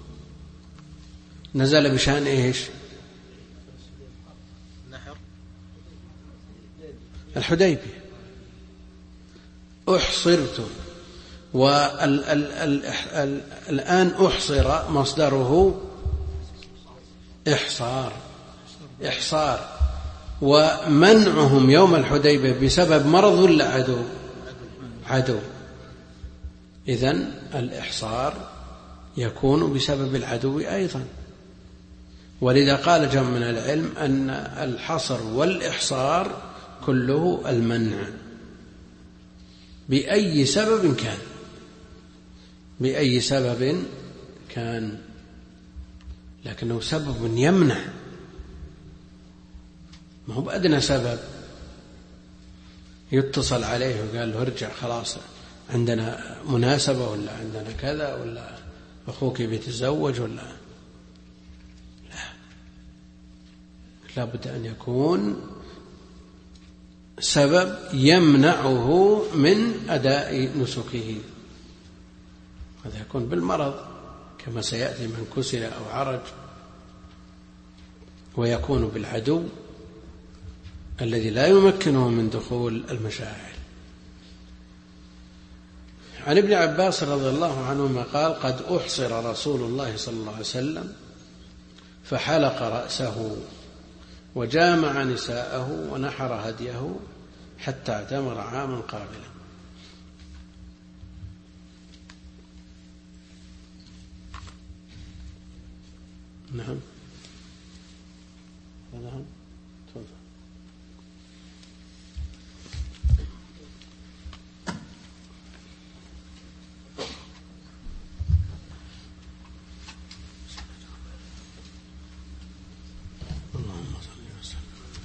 نزل بشأن إيش؟ الحديبية. أحصرتم، والآن أحصر مصدره إحصار، ومنعهم يوم الحديبية بسبب مرض ولا عدو؟ إذن الإحصار يكون بسبب العدو أيضا، ولذا قال جمع من العلم أن الحصر والإحصار كله المنع بأي سبب كان، بأي سبب كان، لكنه سبب يمنع، ما هو بأدنى سبب يتصل عليه وقال له ارجع خلاص عندنا مناسبة ولا عندنا كذا ولا أخوك بيتزوج ولا لا بد أن يكون سبب يمنعه من أداء نسكه. هذا يكون بالمرض كما سيأتي من كسر أو عرج، ويكون بالعدو الذي لا يمكنه من دخول المشاعر. عن ابن عباس رضي الله عنهما قال قد أحصر رسول الله صلى الله عليه وسلم فحلق رأسه وجامع نساءه ونحر هديه حتى اعتمر عاما قابلا. نعم تفضل. اللهم صل وسلم.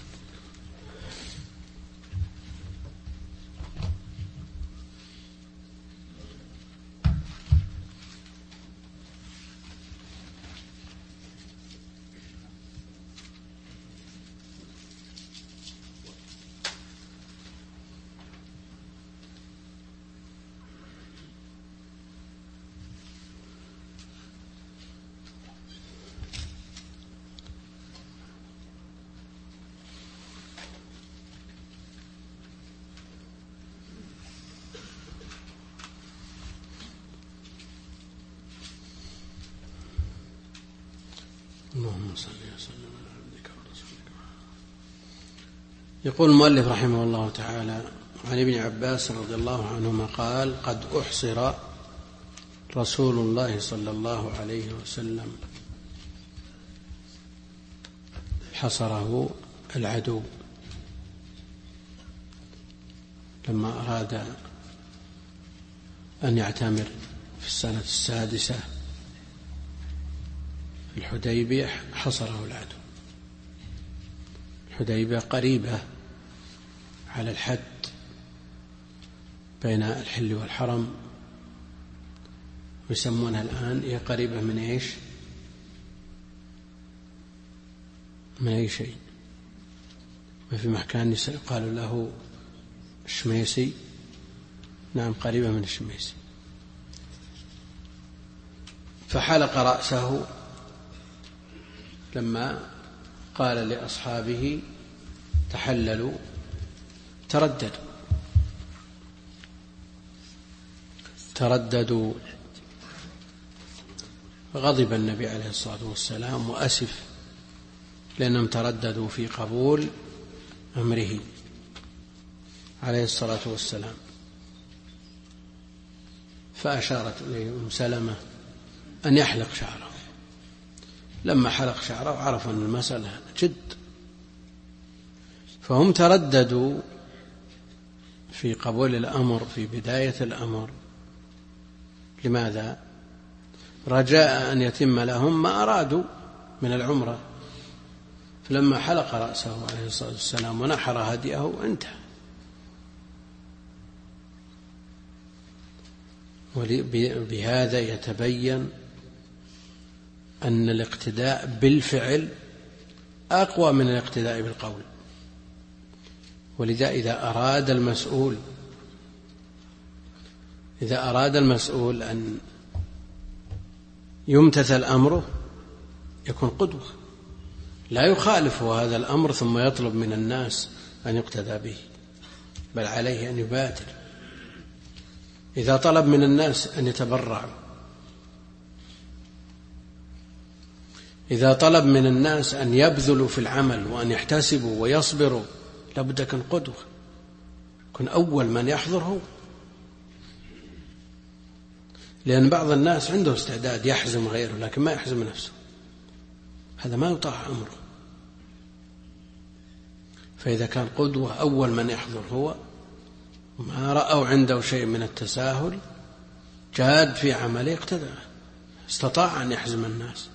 اللهم صل وسلم على عبدك ورسولك. يقول المؤلف رحمه الله تعالى عن ابن عباس رضي الله عنهما قال قد أحصر رسول الله صلى الله عليه وسلم، حصره العدو لما أراد أن يعتمر في السنة 6 في الحديبية، حصره العدو. الحديبية قريبة على الحد بين الحل والحرم، يسمونها الآن هي قريبة من إيش؟ من أي شيء؟ ما في مكان قالوا له الشميسي. نعم قريبة من الشميسي. فحلق رأسه لما قال لأصحابه تحللوا، ترددوا. غضب النبي عليه الصلاة والسلام وأسف لأنهم ترددوا في قبول أمره عليه الصلاة والسلام، فأشارت إليه أم سلمة أن يحلق شعره. لما حلق شعره عرفوا أن المسألة جد، فهم ترددوا في قبول الأمر في بداية الأمر. لماذا؟ رجاء أن يتم لهم ما أرادوا من العمرة. فلما حلق رأسه عليه الصلاة والسلام ونحر هديه انتهى. وبهذا يتبين أن الاقتداء بالفعل أقوى من الاقتداء بالقول. ولذا إذا أراد المسؤول أن يمتثل أمره يكون قدوة، لا يخالف هذا الأمر ثم يطلب من الناس أن يقتدى به، بل عليه أن يبادر. إذا طلب من الناس أن يتبرعوا، إذا طلب من الناس أن يبذلوا في العمل وأن يحتسبوا ويصبروا، لابد يكون قدوة، يكون أول من يحضر هو. لأن بعض الناس عنده استعداد يحزم غيره لكن ما يحزم نفسه، هذا ما يطاع أمره. فإذا كان قدوة أول من يحضر هو، ما رأوا عنده شيء من التساهل، جاد في عمله، اقتدى، استطاع أن يحزم الناس.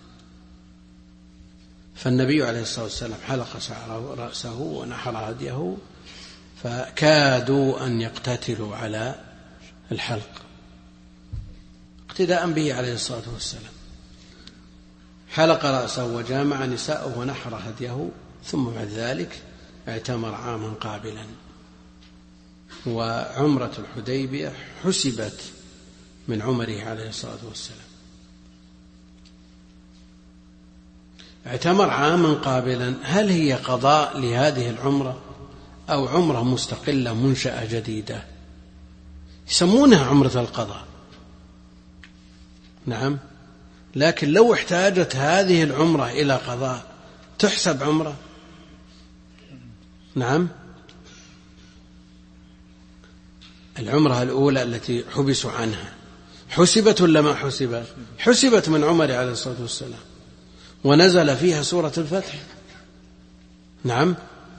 فالنبي عليه الصلاة والسلام حلق شعره رأسه ونحر هديه، فكادوا أن يقتتلوا على الحلق اقتداء به عليه الصلاة والسلام. حلق رأسه وجامع نساءه ونحر هديه، ثم بعد ذلك اعتمر عاما قابلا. وعمرة الحديبية حسبت من عمره عليه الصلاة والسلام. اعتمر عاما قابلا، هل هي قضاء لهذه العمرة أو عمرة مستقلة منشأة جديدة؟ يسمونها عمرة القضاء، نعم، لكن لو احتاجت هذه العمرة إلى قضاء تحسب عمرة؟ نعم. العمرة الأولى التي حبسوا عنها حسبت ولا ما حسبت؟ حسبت من عمر عليه الصلاة والسلام، ونزل فيها سورة الفتح. نعم.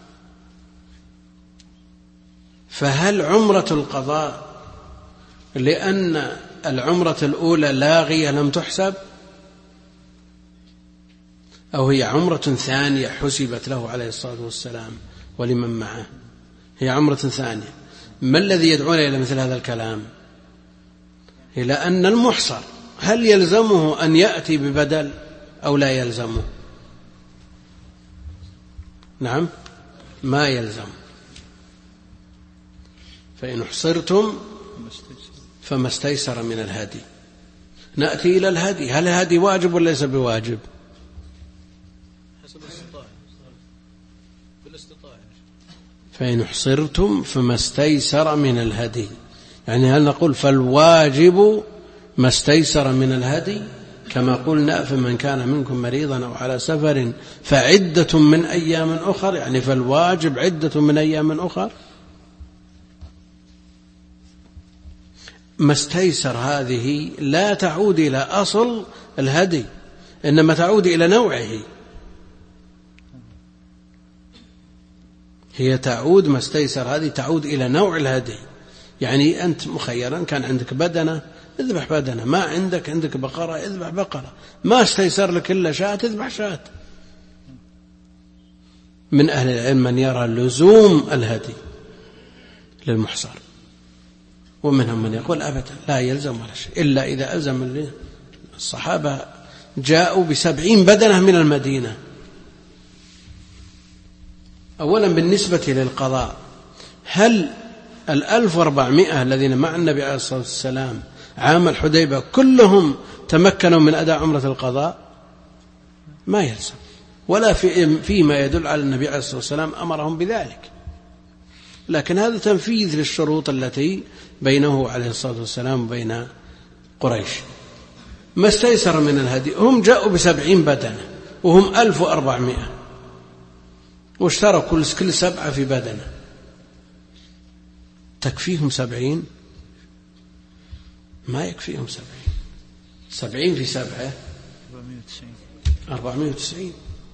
فهل عمرة القضاء لأن العمرة الأولى لاغية لم تحسب، أو هي عمرة ثانية حسبت له عليه الصلاة والسلام ولمن معه؟ هي عمرة ثانية. ما الذي يدعون إلى مثل هذا الكلام؟ إلى أن المحصر هل يلزمه أن يأتي ببدل أو لا يلزمه؟ نعم، ما يلزم. فإن حصرتم فما استيسر من الهدي. نأتي إلى الهدي، هل الهدي واجب ولا ليس بواجب؟ فإن حصرتم فما استيسر من الهدي، يعني هل نقول فالواجب ما استيسر من الهدي كما قلنا فمن كان منكم مريضا أو على سفر فعدة من أيام أخر، يعني فالواجب عدة من أيام أخر؟ ما استيسر هذه لا تعود إلى أصل الهدي، إنما تعود إلى نوعه. هي تعود، ما استيسر هذه تعود إلى نوع الهدي. يعني أنت مخيرا، كان عندك بدنة اذبح بدنة، ما عندك بقرة اذبح بقرة، ما استيسر لك إلا شاة اذبح شاة. من أهل العلم من يرى لزوم الهدي للمحصر، ومنهم من يقول أبدا لا يلزم ولا شيء، إلا إذا ألزم. الصحابة جاءوا ب70 بدنة من المدينة. أولا بالنسبة للقضاء، هل 1400 الذين مع النبي عليه الصلاة والسلام عام الحديبية كلهم تمكنوا من أداء عمرة القضاء؟ ما يلزم، ولا فيما يدل على النبي عليه الصلاة والسلام أمرهم بذلك، لكن هذا تنفيذ للشروط التي بينه عليه الصلاة والسلام وبين قريش. ما استيسر من الهدي، هم جاءوا ب70 بدنة وهم 1400، واشتروا كل 7 في بدنة، تكفيهم 70؟ ما يكفيهم 70 في 7 490،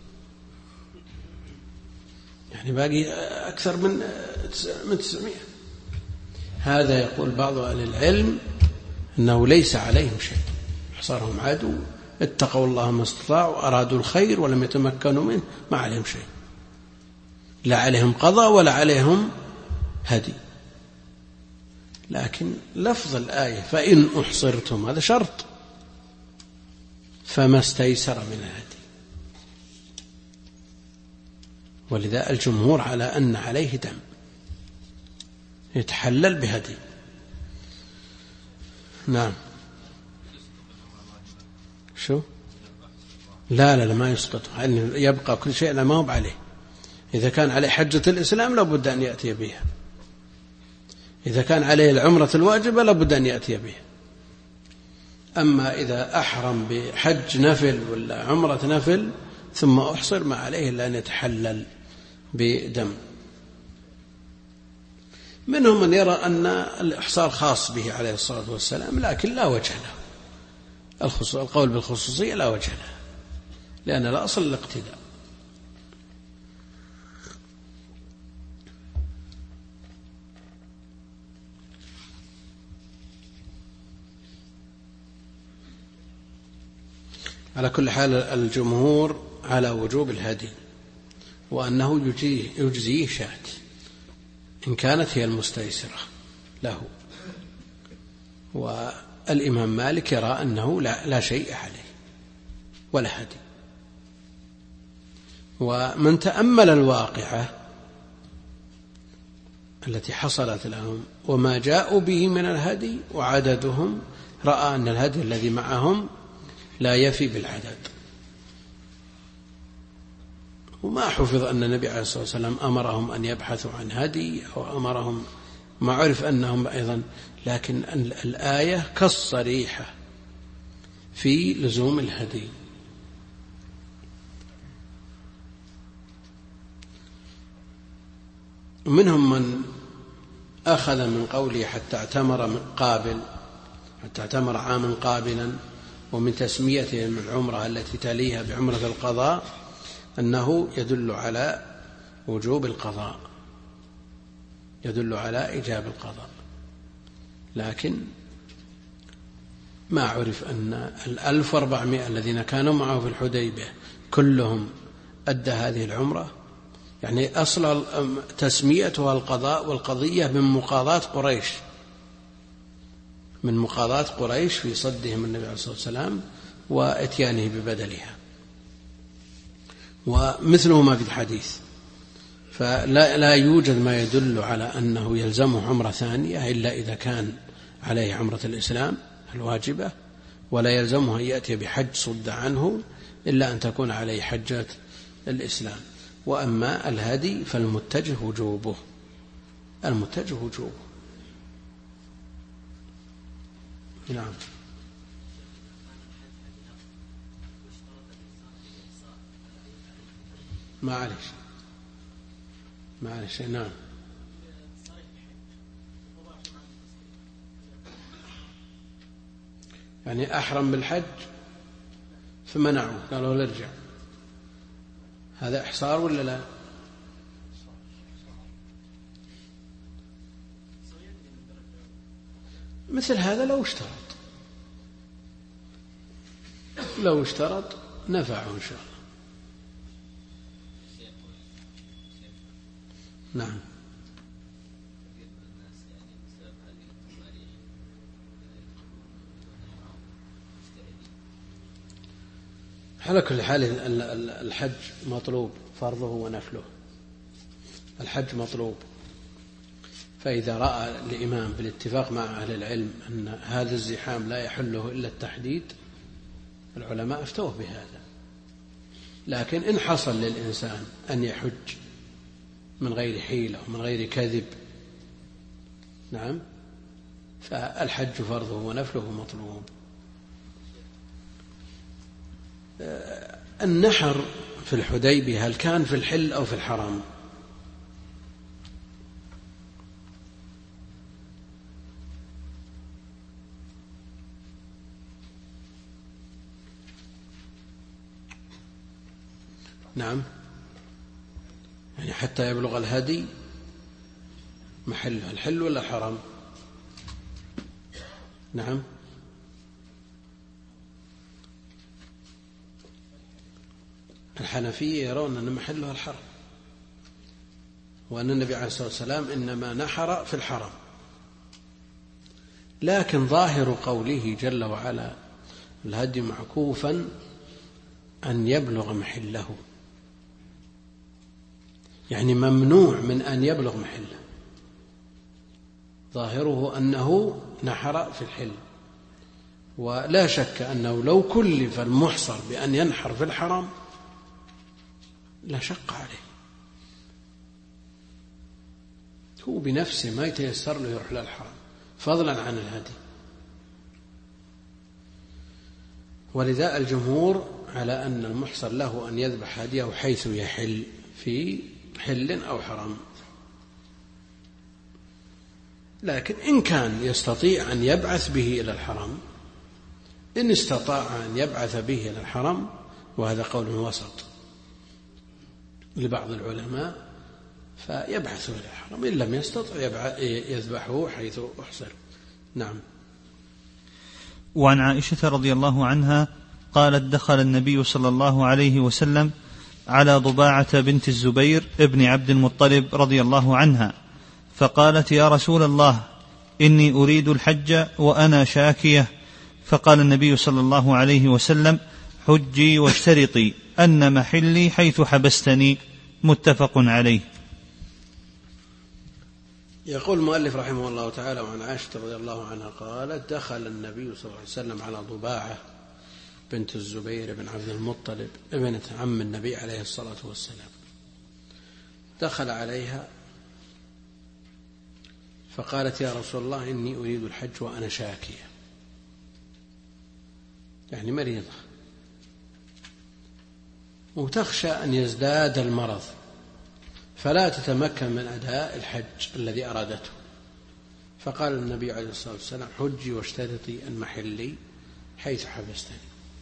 يعني باقي أكثر من 900. هذا يقول بعض أهل العلم أنه ليس عليهم شيء، حصرهم عدو، اتقوا الله ما استطاعوا، أرادوا الخير ولم يتمكنوا منه، ما عليهم شيء، لا عليهم قضاء ولا عليهم هدي. لكن لفظ الآية فإن أحصرتم هذا شرط، فما استيسر من الهدي، ولذا الجمهور على أن عليه دم يتحلل بهدي. نعم. شو؟ لا ما يسقط، يبقى كل شيء ما هو عليه. إذا كان عليه حجة الإسلام لابد أن يأتي بها، إذا كان عليه العمرة الواجبة لابد أن يأتي بها. أما إذا أحرم بحج نفل ولا عمرة نفل ثم أحصر، ما عليه إلا أن يتحلل بدم. منهم من يرى أن الإحصار خاص به عليه الصلاة والسلام، لكن لا وجه له، القول بالخصوصية لا وجه له، لأن الأصل الاقتداء. على كل حال الجمهور على وجوب الهدي، وأنه يجزيه شاة إن كانت هي المستيسرة له. والإمام مالك يرى أنه لا شيء عليه ولا هدي. ومن تأمل الواقعة التي حصلت لهم وما جاءوا به من الهدي وعددهم، رأى أن الهدي الذي معهم لا يفي بالعدد. وما حفظ أن النبي عليه الصلاة والسلام أمرهم أن يبحثوا عن هدي أو أمرهم، ما عرف أنهم أيضا، لكن الآية كالصريحة في لزوم الهدي. منهم من أخذ من قوله حتى اعتمر عاما قابلا، ومن تسميته من العمرة التي تليها بعمرة القضاء أنه يدل على وجوب القضاء، يدل على إيجاب القضاء. لكن ما عرف أن 1400 الذين كانوا معه في الحديبية كلهم أدى هذه العمرة. يعني أصل تسميتها القضاء والقضية من مقاضاة قريش في صدهم النبي عليه الصلاة والسلام وإتيانه ببدلها، ومثله ما في الحديث. فلا يوجد ما يدل على أنه يلزمه عمرة ثانية إلا إذا كان عليه عمرة الإسلام الواجبة، ولا يلزمه أن يأتي بحج صد عنه إلا أن تكون عليه حجة الإسلام. وأما الهدي فالمتجه وجوبه، المتجه وجوبه. نعم. معلش. نعم. يعني أحرم بالحج فمنعوا، قالوا لا ارجع، هذا إحصار ولا لا؟ مثل هذا لو اشترط نفعه إن شاء الله. نعم. على كل حال الحج مطلوب فرضه ونفله. الحج مطلوب، فإذا رأى الإمام بالاتفاق مع أهل العلم أن هذا الزحام لا يحله إلا التحديد، العلماء افتوه بهذا. لكن إن حصل للإنسان أن يحج من غير حيلة ومن غير كذب، نعم، فالحج فرضه ونفله مطلوب. النحر في الحديبية هل كان في الحل أو في الحرام؟ نعم، يعني حتى يبلغ الهدي محله الحل ولا الحرام؟ نعم. الحنفية يرون أن محلها الحرم، وأن النبي عليه الصلاة والسلام إنما نحر في الحرم. لكن ظاهر قوله جل وعلا الهدي معكوفا أن يبلغ محله، يعني ممنوع من أن يبلغ محله. ظاهره أنه نحر في الحل، ولا شك أنه لو كلف المحصر بأن ينحر في الحرم لا شق عليه، هو بنفسه ما يتيسر له يروح للحرم فضلا عن الهدي. ولذا الجمهور على أن المحصر له أن يذبح هديه حيث يحل، في حل أو حرم. لكن إن كان يستطيع أن يبعث به إلى الحرم، إن استطاع أن يبعث به إلى الحرم وهذا قول وسط لبعض العلماء، فيبعث إلى الحرم، إن لم يستطع يذبحه حيث أحسن. نعم. وعن عائشة رضي الله عنها قالت: دخل النبي صلى الله عليه وسلم على ضباعة بنت الزبير ابن عبد المطلب رضي الله عنها، فقالت: يا رسول الله، إني أريد الحج وأنا شاكية. فقال النبي صلى الله عليه وسلم: حجي واشترطي أن محلي حيث حبستني. متفق عليه. يقول المؤلف رحمه الله تعالى: وعن عائشة رضي الله عنها قالت: دخل النبي صلى الله عليه وسلم على ضباعة بنت الزبير بن عبد المطلب ابنة عم النبي عليه الصلاة والسلام، دخل عليها فقالت: يا رسول الله، إني أريد الحج وأنا شاكية، يعني مريضة وتخشى أن يزداد المرض فلا تتمكن من أداء الحج الذي أرادته. فقال النبي عليه الصلاة والسلام: حجي واشترطي أن محلي حيث حبستني.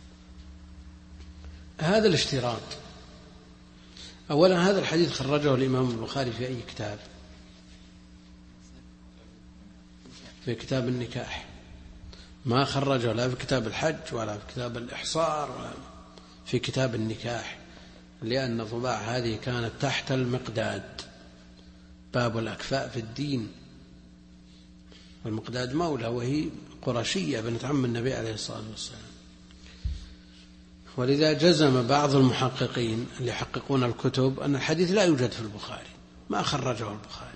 هذا الاشتراط، أولا هذا الحديث خرجه الإمام البخاري في أي كتاب؟ في كتاب النكاح، ما خرجه لا في كتاب الحج ولا في كتاب الإحصار ولا في كتاب النكاح، لأن ضباع هذه كانت تحت المقداد، باب الأكفاء في الدين، والمقداد مولى وهي قرشية بنت عم النبي عليه الصلاة والسلام. ولذا جزم بعض المحققين اللي يحققون الكتب أن الحديث لا يوجد في البخاري، ما خرجه البخاري.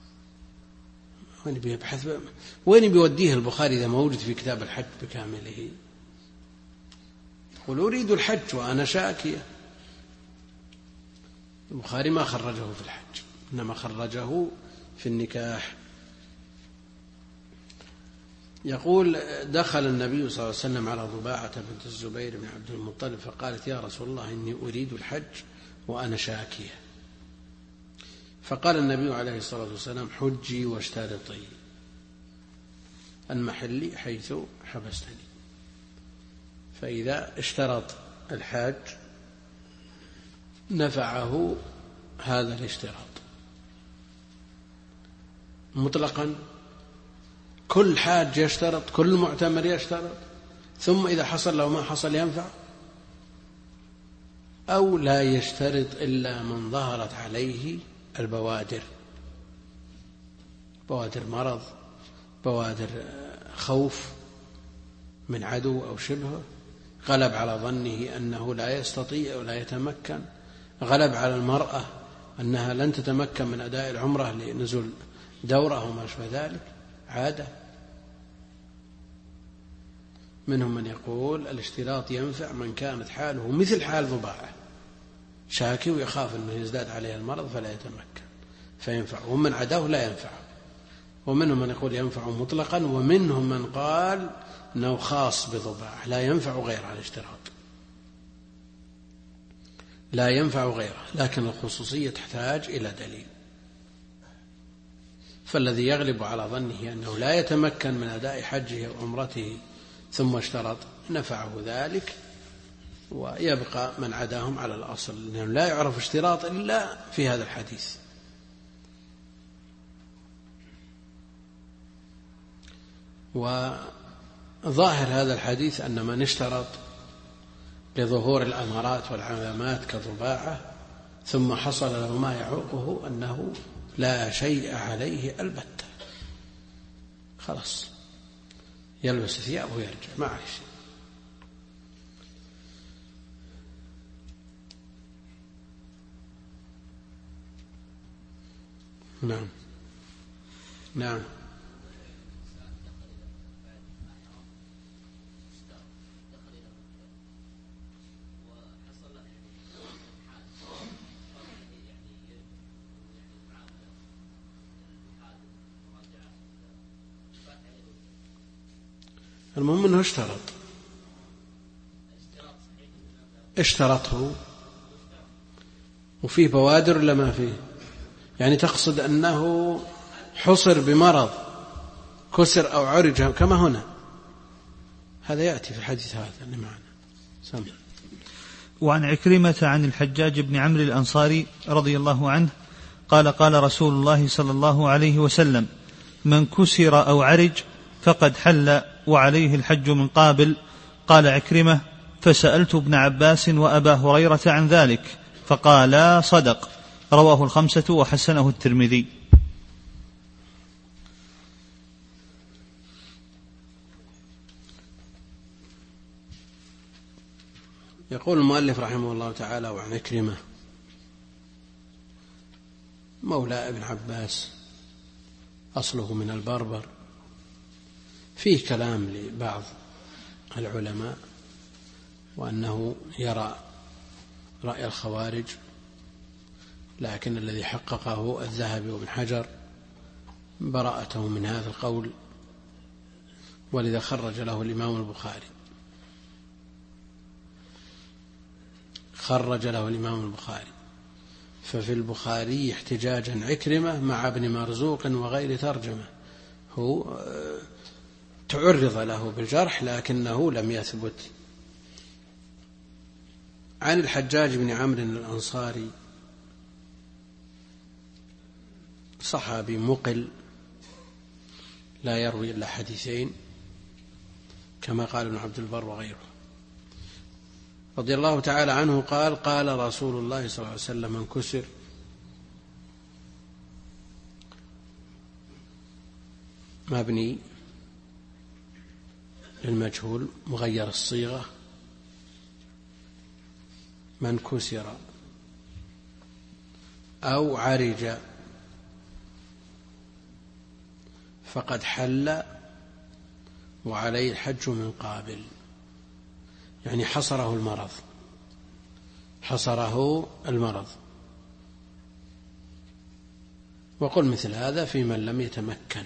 وين بيبحث، وين بيوديه البخاري إذا ما وجد في كتاب الحج بكامله؟ يقول: أريد الحج وأنا شاكية. البخاري ما خرجه في الحج، إنما خرجه في النكاح. يقول: دخل النبي صلى الله عليه وسلم على ضباعة بنت الزبير بن عبد المطلب فقالت: يا رسول الله، إني أريد الحج وأنا شاكية. فقال النبي عليه الصلاة والسلام: حجي واشترطي أن محلي حيث حبستني. فإذا اشترط الحاج نفعه هذا الاشتراط مطلقا. كل حاج يشترط، كل معتمر يشترط، ثم إذا حصل لو ما حصل ينفع، أو لا يشترط إلا من ظهرت عليه البوادر، بوادر مرض، بوادر خوف من عدو أو شبهه، غلب على ظنه أنه لا يستطيع ولا يتمكن، غلب على المرأة أنها لن تتمكن من أداء العمرة لنزول دورة وما شابه ذلك، عادة. منهم من يقول الاشتراط ينفع من كانت حاله مثل حال ضباعة، شاكي ويخاف أنه يزداد عليه المرض فلا يتمكن فينفع، ومن عداه لا ينفع. ومنهم من يقول ينفع مطلقا، ومنهم من قال أنه خاص بضباعة لا ينفع غيرها الاشتراط، لا ينفع غيره، لكن الخصوصية تحتاج إلى دليل. فالذي يغلب على ظنه أنه لا يتمكن من أداء حجه وعمرته ثم اشترط نفعه ذلك، ويبقى من عداهم على الأصل، لأنه لا يعرف اشتراط إلا في هذا الحديث. وظاهر هذا الحديث أن من اشترط لظهور الأمارات والعلامات كضباعة ثم حصل له ما يعوقه أنه لا شيء عليه البتة، خلاص يلبس ثيابه ويرجع ما عليه شيء. نعم نعم. المهم أنه اشترطه وفيه بوادر ولا ما فيه؟ يعني تقصد أنه حصر بمرض كسر أو عرج كما هنا، هذا يأتي في الحديث هذا اللي معنا. سمع. وعن عكرمة عن الحجاج بن عمرو الأنصاري رضي الله عنه قال قال رسول الله صلى الله عليه وسلم: من كسر أو عرج فقد حل وعليه الحج من قابل. قال عكرمة: فسألت ابن عباس وأبا هريرة عن ذلك فقالا صدق. رواه الخمسة وحسنه الترمذي. يقول المؤلف رحمه الله تعالى: وعن عكرمة مولى ابن عباس أصله من البربر. فيه كلام لبعض العلماء وأنه يرى رأي الخوارج، لكن الذي حققه الذهبي وابن حجر براءته من هذا القول، ولذا خرج له الإمام البخاري. ففي البخاري احتجاجا عكرمة مع ابن مرزوق وغير ترجمة. هو تعرض له بالجرح لكنه لم يثبت. عن الحجاج بن عمرو الأنصاري صحابي مقل لا يروي إلا حديثين كما قال ابن عبد البر وغيره، رضي الله تعالى عنه قال: قال رسول الله صلى الله عليه وسلم: من كسر مبني للمجهول مغير الصيغة، من كسر أو عرج فقد حل وعليه الحج من قابل، يعني حصره المرض. وقل مثل هذا في من لم يتمكن،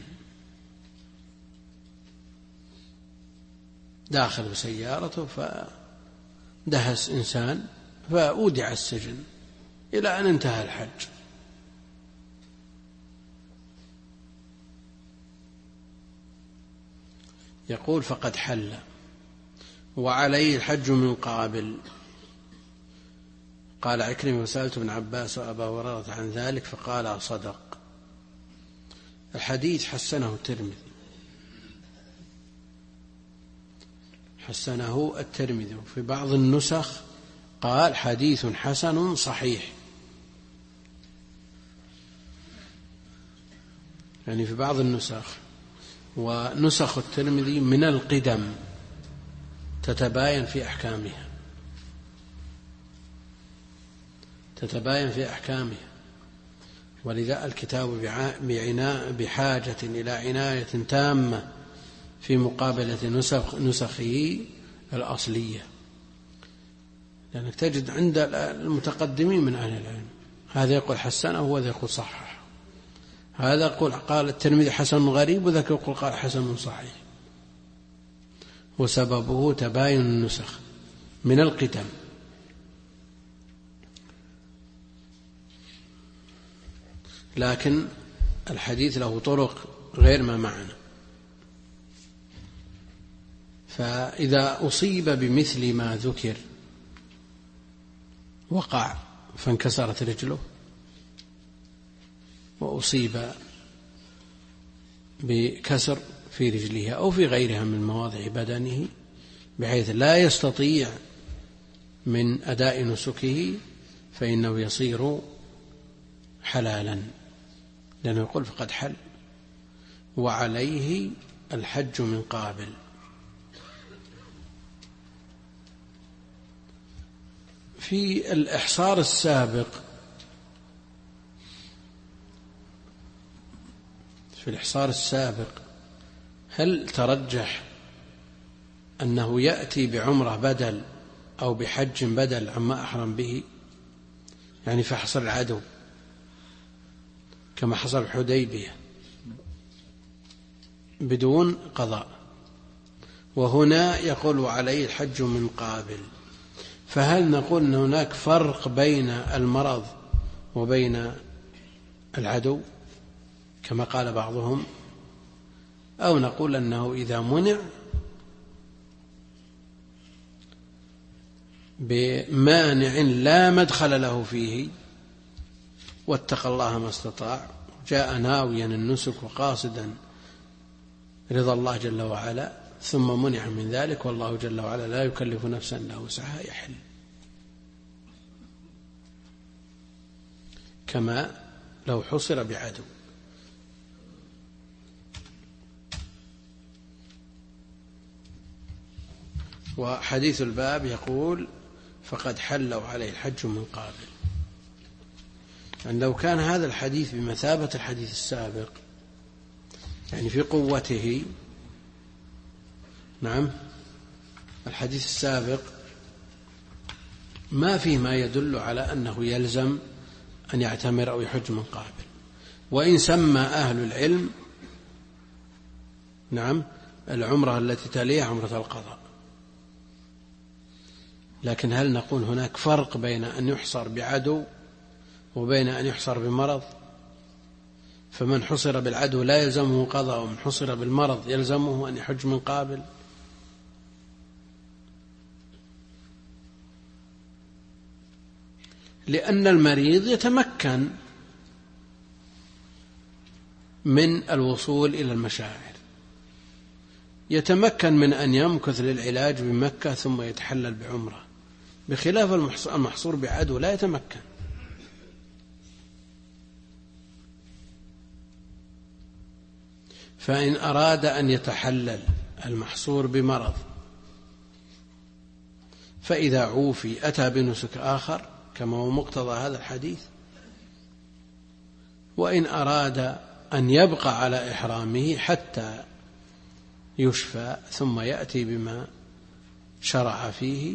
داخل بسيارته فدهس إنسان فأودع السجن إلى أن انتهى الحج. يقول: فقد حل وعليه الحج من قابل. قال عكرمة: وسألت ابن عباس وأبا هريرة عن ذلك فقال صدق. الحديث حسنه الترمذي، وفي بعض النسخ قال حديث حسن صحيح، يعني في بعض النسخ. ونسخ الترمذي من القدم تتباين في أحكامها، ولذا الكتاب بحاجة إلى عناية تامة في مقابلة نسخه الأصلية، لأنك تجد عند المتقدمين من أهل العلم هذا يقول حسنه وهذا يقول صحح، هذا يقول قال الترمذي حسن غريب وذاك يقول قال حسن صحيح، وسببه تباين النسخ من القدم. لكن الحديث له طرق غير ما معنا، فإذا أصيب بمثل ما ذكر وقع فانكسرت رجله، وأصيب بكسر في رجله أو في غيرها من مواضع بدنه بحيث لا يستطيع من أداء نسكه، فإنه يصير حلالا، لأنه يقول فقد حل وعليه الحج من قابل. في الإحصار السابق هل ترجح أنه يأتي بعمرة بدل أو بحج بدل عما أحرم به، يعني في حصر العدو كما حصل الحديبية بدون قضاء، وهنا يقول وعليه الحج من قابل، فهل نقول أن هناك فرق بين المرض وبين العدو كما قال بعضهم، أو نقول أنه إذا منع بمانع لا مدخل له فيه واتقى الله ما استطاع، جاء ناويا النسك وقاصدا رضا الله جل وعلا ثم منع من ذلك والله جل وعلا لا يكلف نفسا إلا وسعها، يحل. كما لو حصر بعدو. وحديث الباب يقول فقد حلوا عليه الحج من قابل. يعني لو كان هذا الحديث بمثابة الحديث السابق، يعني في قوته، نعم، الحديث السابق ما فيه ما يدل على أنه يلزم أن يعتمر أو يحج من قابل، وإن سمى أهل العلم، نعم، العمرة التي تليها عمرة القضاء. لكن هل نقول هناك فرق بين أن يحصر بعدو وبين أن يحصر بمرض؟ فمن حصر بالعدو لا يلزمه قضاء، ومن حصر بالمرض يلزمه أن يحج من قابل. لأن المريض يتمكن من الوصول إلى المشاعر، يتمكن من أن يمكث للعلاج بمكة ثم يتحلل بعمرة، بخلاف المحصور بعدو لا يتمكن. فإن أراد أن يتحلل المحصور بمرض فإذا عوفي أتى بنسك آخر كما هو مقتضى هذا الحديث، وإن أراد أن يبقى على إحرامه حتى يشفى ثم يأتي بما شرع فيه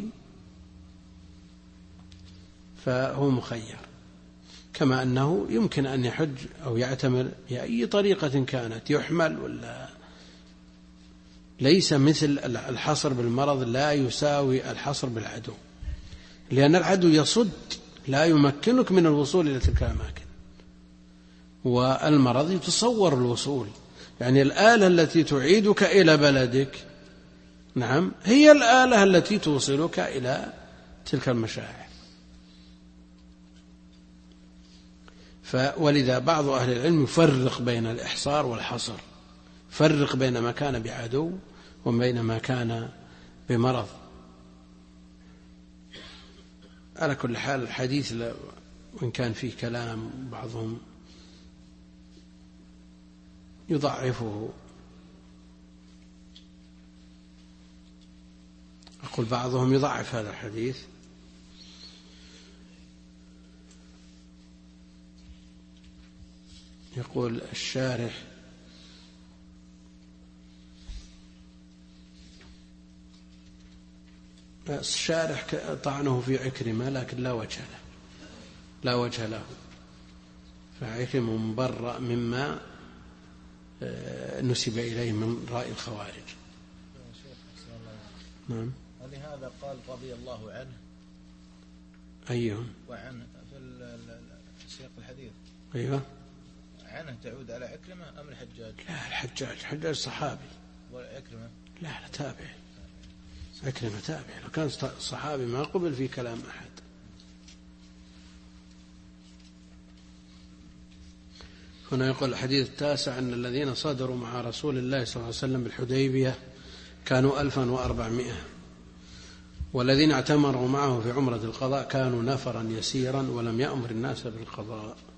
فهو مخير. كما أنه يمكن أن يحج أو يعتمر بأي طريقة كانت، يحمل ولا، ليس مثل الحصر بالمرض، لا يساوي الحصر بالعدو، لأن العدو يصد لا يمكنك من الوصول إلى تلك الأماكن، والمرض يتصور الوصول. يعني الآلة التي تعيدك إلى بلدك، نعم، هي الآلة التي توصلك إلى تلك المشاعر. ولذا بعض أهل العلم يفرق بين الإحصار والحصر، فرق بين ما كان بعدو وبين ما كان بمرض. على كل حال الحديث وإن كان فيه كلام بعضهم يضعفه، أقول بعضهم يضعف هذا الحديث، يقول الشارح طعنه في عكرمة لكن لا وجه له، فعكرمة مبرأ مما نسب إليه من رأي الخوارج. نعم. ولهذا قال رضي الله عنه أيهم وعنه في سياق الحديث. أيوه. عنه تعود على عكرمة أم الحجاج؟ لا، الحجاج صحابي. وعكرمة لا تابع. عكرمة تابع، لو كان صحابي ما قبل في كلام أحد. هنا يقول الحديث التاسع أن الذين صدروا مع رسول الله صلى الله عليه وسلم بالحديبية كانوا 1400، والذين اعتمروا معه في عمرة القضاء كانوا نفرا يسيرا ولم يأمر الناس بالقضاء.